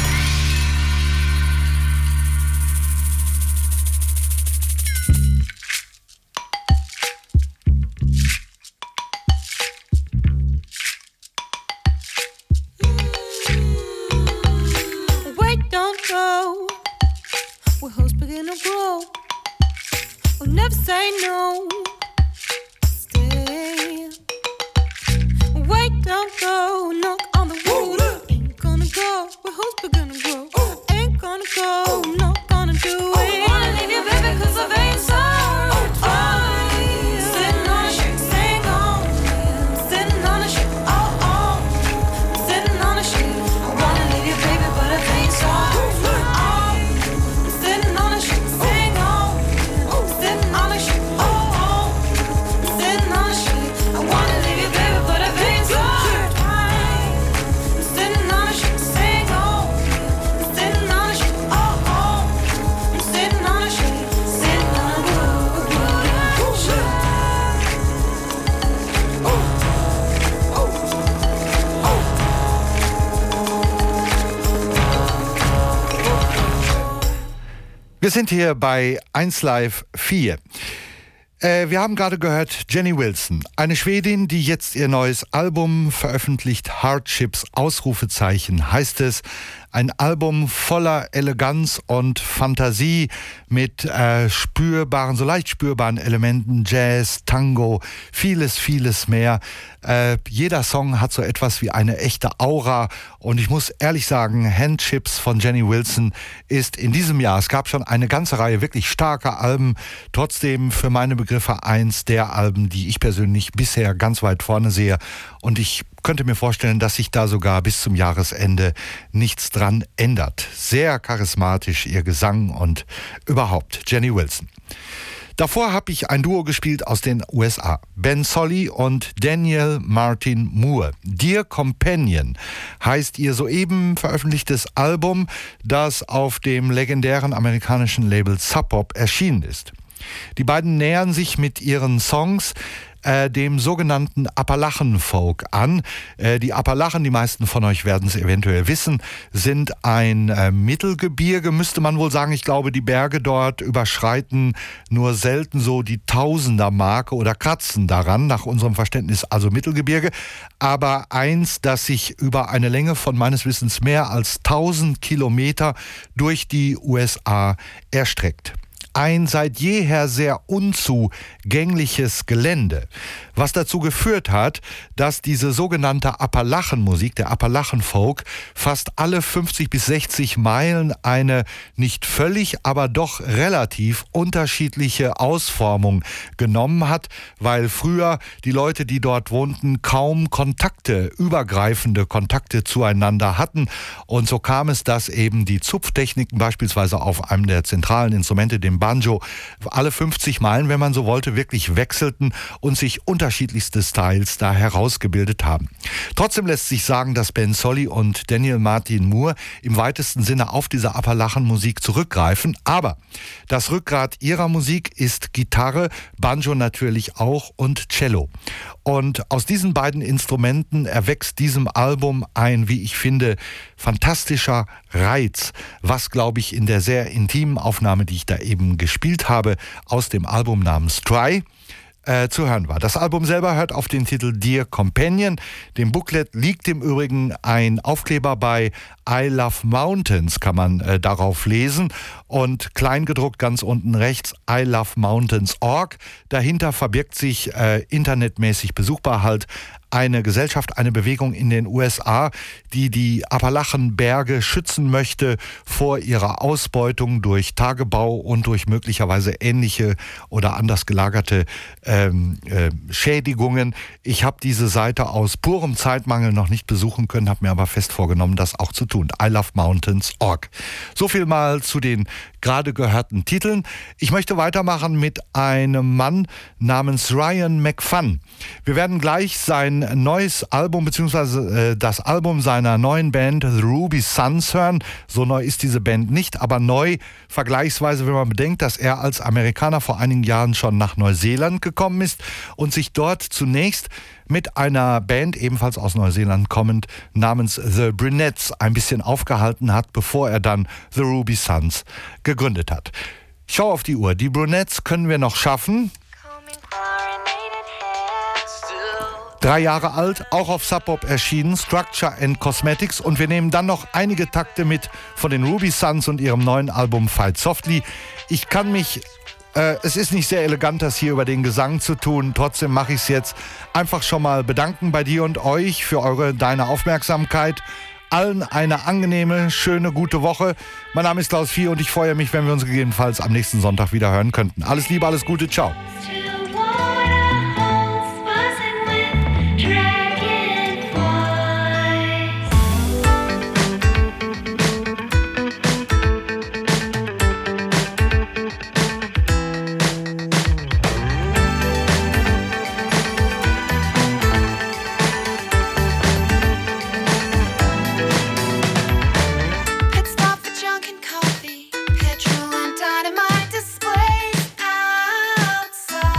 When hopes begin to grow, we'll never say no. Stay. Wait, don't go. Knock on the wood. Ain't gonna go. When hopes begin to grow, ain't gonna go. Not gonna do it. I wanna leave you, baby, 'cause I ain't so. Wir sind hier bei eins Live vier. Äh, wir haben gerade gehört Jenny Wilson, eine Schwedin, die jetzt ihr neues Album veröffentlicht. Hardships, Ausrufezeichen heißt es. Ein Album voller Eleganz und Fantasie mit äh, spürbaren, so leicht spürbaren Elementen, Jazz, Tango, vieles, vieles mehr. Äh, jeder Song hat so etwas wie eine echte Aura und ich muss ehrlich sagen, Handships von Jenny Wilson ist in diesem Jahr, es gab schon eine ganze Reihe wirklich starker Alben, trotzdem für meine Begriffe eins der Alben, die ich persönlich bisher ganz weit vorne sehe und ich könnte mir vorstellen, dass sich da sogar bis zum Jahresende nichts dran ändert. Sehr charismatisch ihr Gesang und überhaupt Jenny Wilson. Davor habe ich ein Duo gespielt aus den U S A. Ben Solly und Daniel Martin Moore. Dear Companion heißt ihr soeben veröffentlichtes Album, das auf dem legendären amerikanischen Label Sub Pop erschienen ist. Die beiden nähern sich mit ihren Songs Äh, dem sogenannten Appalachen-Folk an. Äh, die Appalachen, die meisten von euch werden es eventuell wissen, sind ein äh, Mittelgebirge, müsste man wohl sagen. Ich glaube, die Berge dort überschreiten nur selten so die Tausender-Marke oder kratzen daran, nach unserem Verständnis also Mittelgebirge. Aber eins, das sich über eine Länge von meines Wissens mehr als tausend Kilometer durch die U S A erstreckt. Ein seit jeher sehr unzugängliches Gelände, was dazu geführt hat, dass diese sogenannte Appalachenmusik, der Appalachen-Folk, fast alle fünfzig bis sechzig Meilen eine nicht völlig, aber doch relativ unterschiedliche Ausformung genommen hat, weil früher die Leute, die dort wohnten, kaum Kontakte, übergreifende Kontakte zueinander hatten. Und so kam es, dass eben die Zupftechniken beispielsweise auf einem der zentralen Instrumente, dem Banjo, alle fünfzig Meilen, wenn man so wollte, wirklich wechselten und sich unterschiedlichste Styles da herausgebildet haben. Trotzdem lässt sich sagen, dass Ben Solly und Daniel Martin Moore im weitesten Sinne auf diese Appalachenmusik zurückgreifen. Aber das Rückgrat ihrer Musik ist Gitarre, Banjo natürlich auch und Cello. Und aus diesen beiden Instrumenten erwächst diesem Album ein, wie ich finde, fantastischer Reiz, was, glaube ich, in der sehr intimen Aufnahme, die ich da eben gespielt habe, aus dem Album namens Try, Äh, zu hören war. Das Album selber hört auf den Titel Dear Companion. Dem Booklet liegt im Übrigen ein Aufkleber bei I Love Mountains, kann man äh, darauf lesen. Und kleingedruckt ganz unten rechts I Love Mountains Punkt org. Dahinter verbirgt sich äh, internetmäßig besuchbar halt eine Gesellschaft, eine Bewegung in den U S A, die die Appalachenberge schützen möchte vor ihrer Ausbeutung durch Tagebau und durch möglicherweise ähnliche oder anders gelagerte ähm, äh, Schädigungen. Ich habe diese Seite aus purem Zeitmangel noch nicht besuchen können, habe mir aber fest vorgenommen, das auch zu tun. I Love Mountains Punkt org. So viel mal zu den gerade gehörten Titeln. Ich möchte weitermachen mit einem Mann namens Ryan McFun. Wir werden gleich sein neues Album beziehungsweise äh, das Album seiner neuen Band The Ruby Sons hören. So neu ist diese Band nicht, aber neu vergleichsweise, wenn man bedenkt, dass er als Amerikaner vor einigen Jahren schon nach Neuseeland gekommen ist und sich dort zunächst mit einer Band, ebenfalls aus Neuseeland kommend, namens The Brunettes ein bisschen aufgehalten hat, bevor er dann The Ruby Sons gegründet hat. Schau auf die Uhr. Die Brunettes können wir noch schaffen. Drei Jahre alt, auch auf Sub Pop erschienen, Structure and Cosmetics. Und wir nehmen dann noch einige Takte mit von den Ruby Sons und ihrem neuen Album Fight Softly. Ich kann mich... Äh, es ist nicht sehr elegant, das hier über den Gesang zu tun. Trotzdem mache ich es jetzt. Einfach schon mal bedanken bei dir und euch für eure, deine Aufmerksamkeit. Allen eine angenehme, schöne, gute Woche. Mein Name ist Klaus Vier und ich freue mich, wenn wir uns gegebenenfalls am nächsten Sonntag wieder hören könnten. Alles Liebe, alles Gute, ciao. Petrol and dynamite displays outside.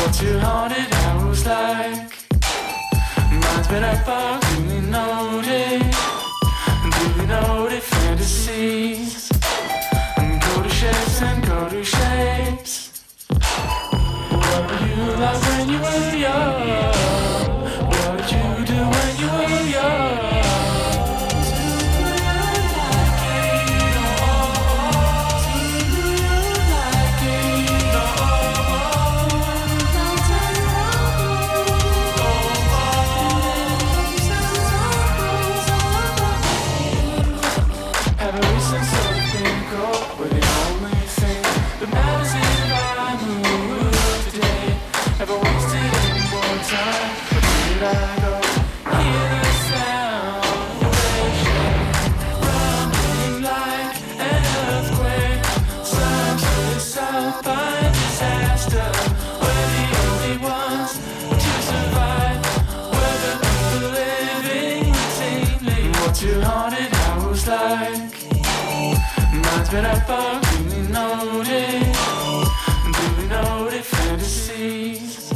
What's your haunted house like? Mine's been up all really noted. Do you know the fantasies? And go to shapes and go to shapes. What were you like when you were young? What did you do when you were young? Your haunted house like? Mine's been up all really noted. Do you know the fantasies?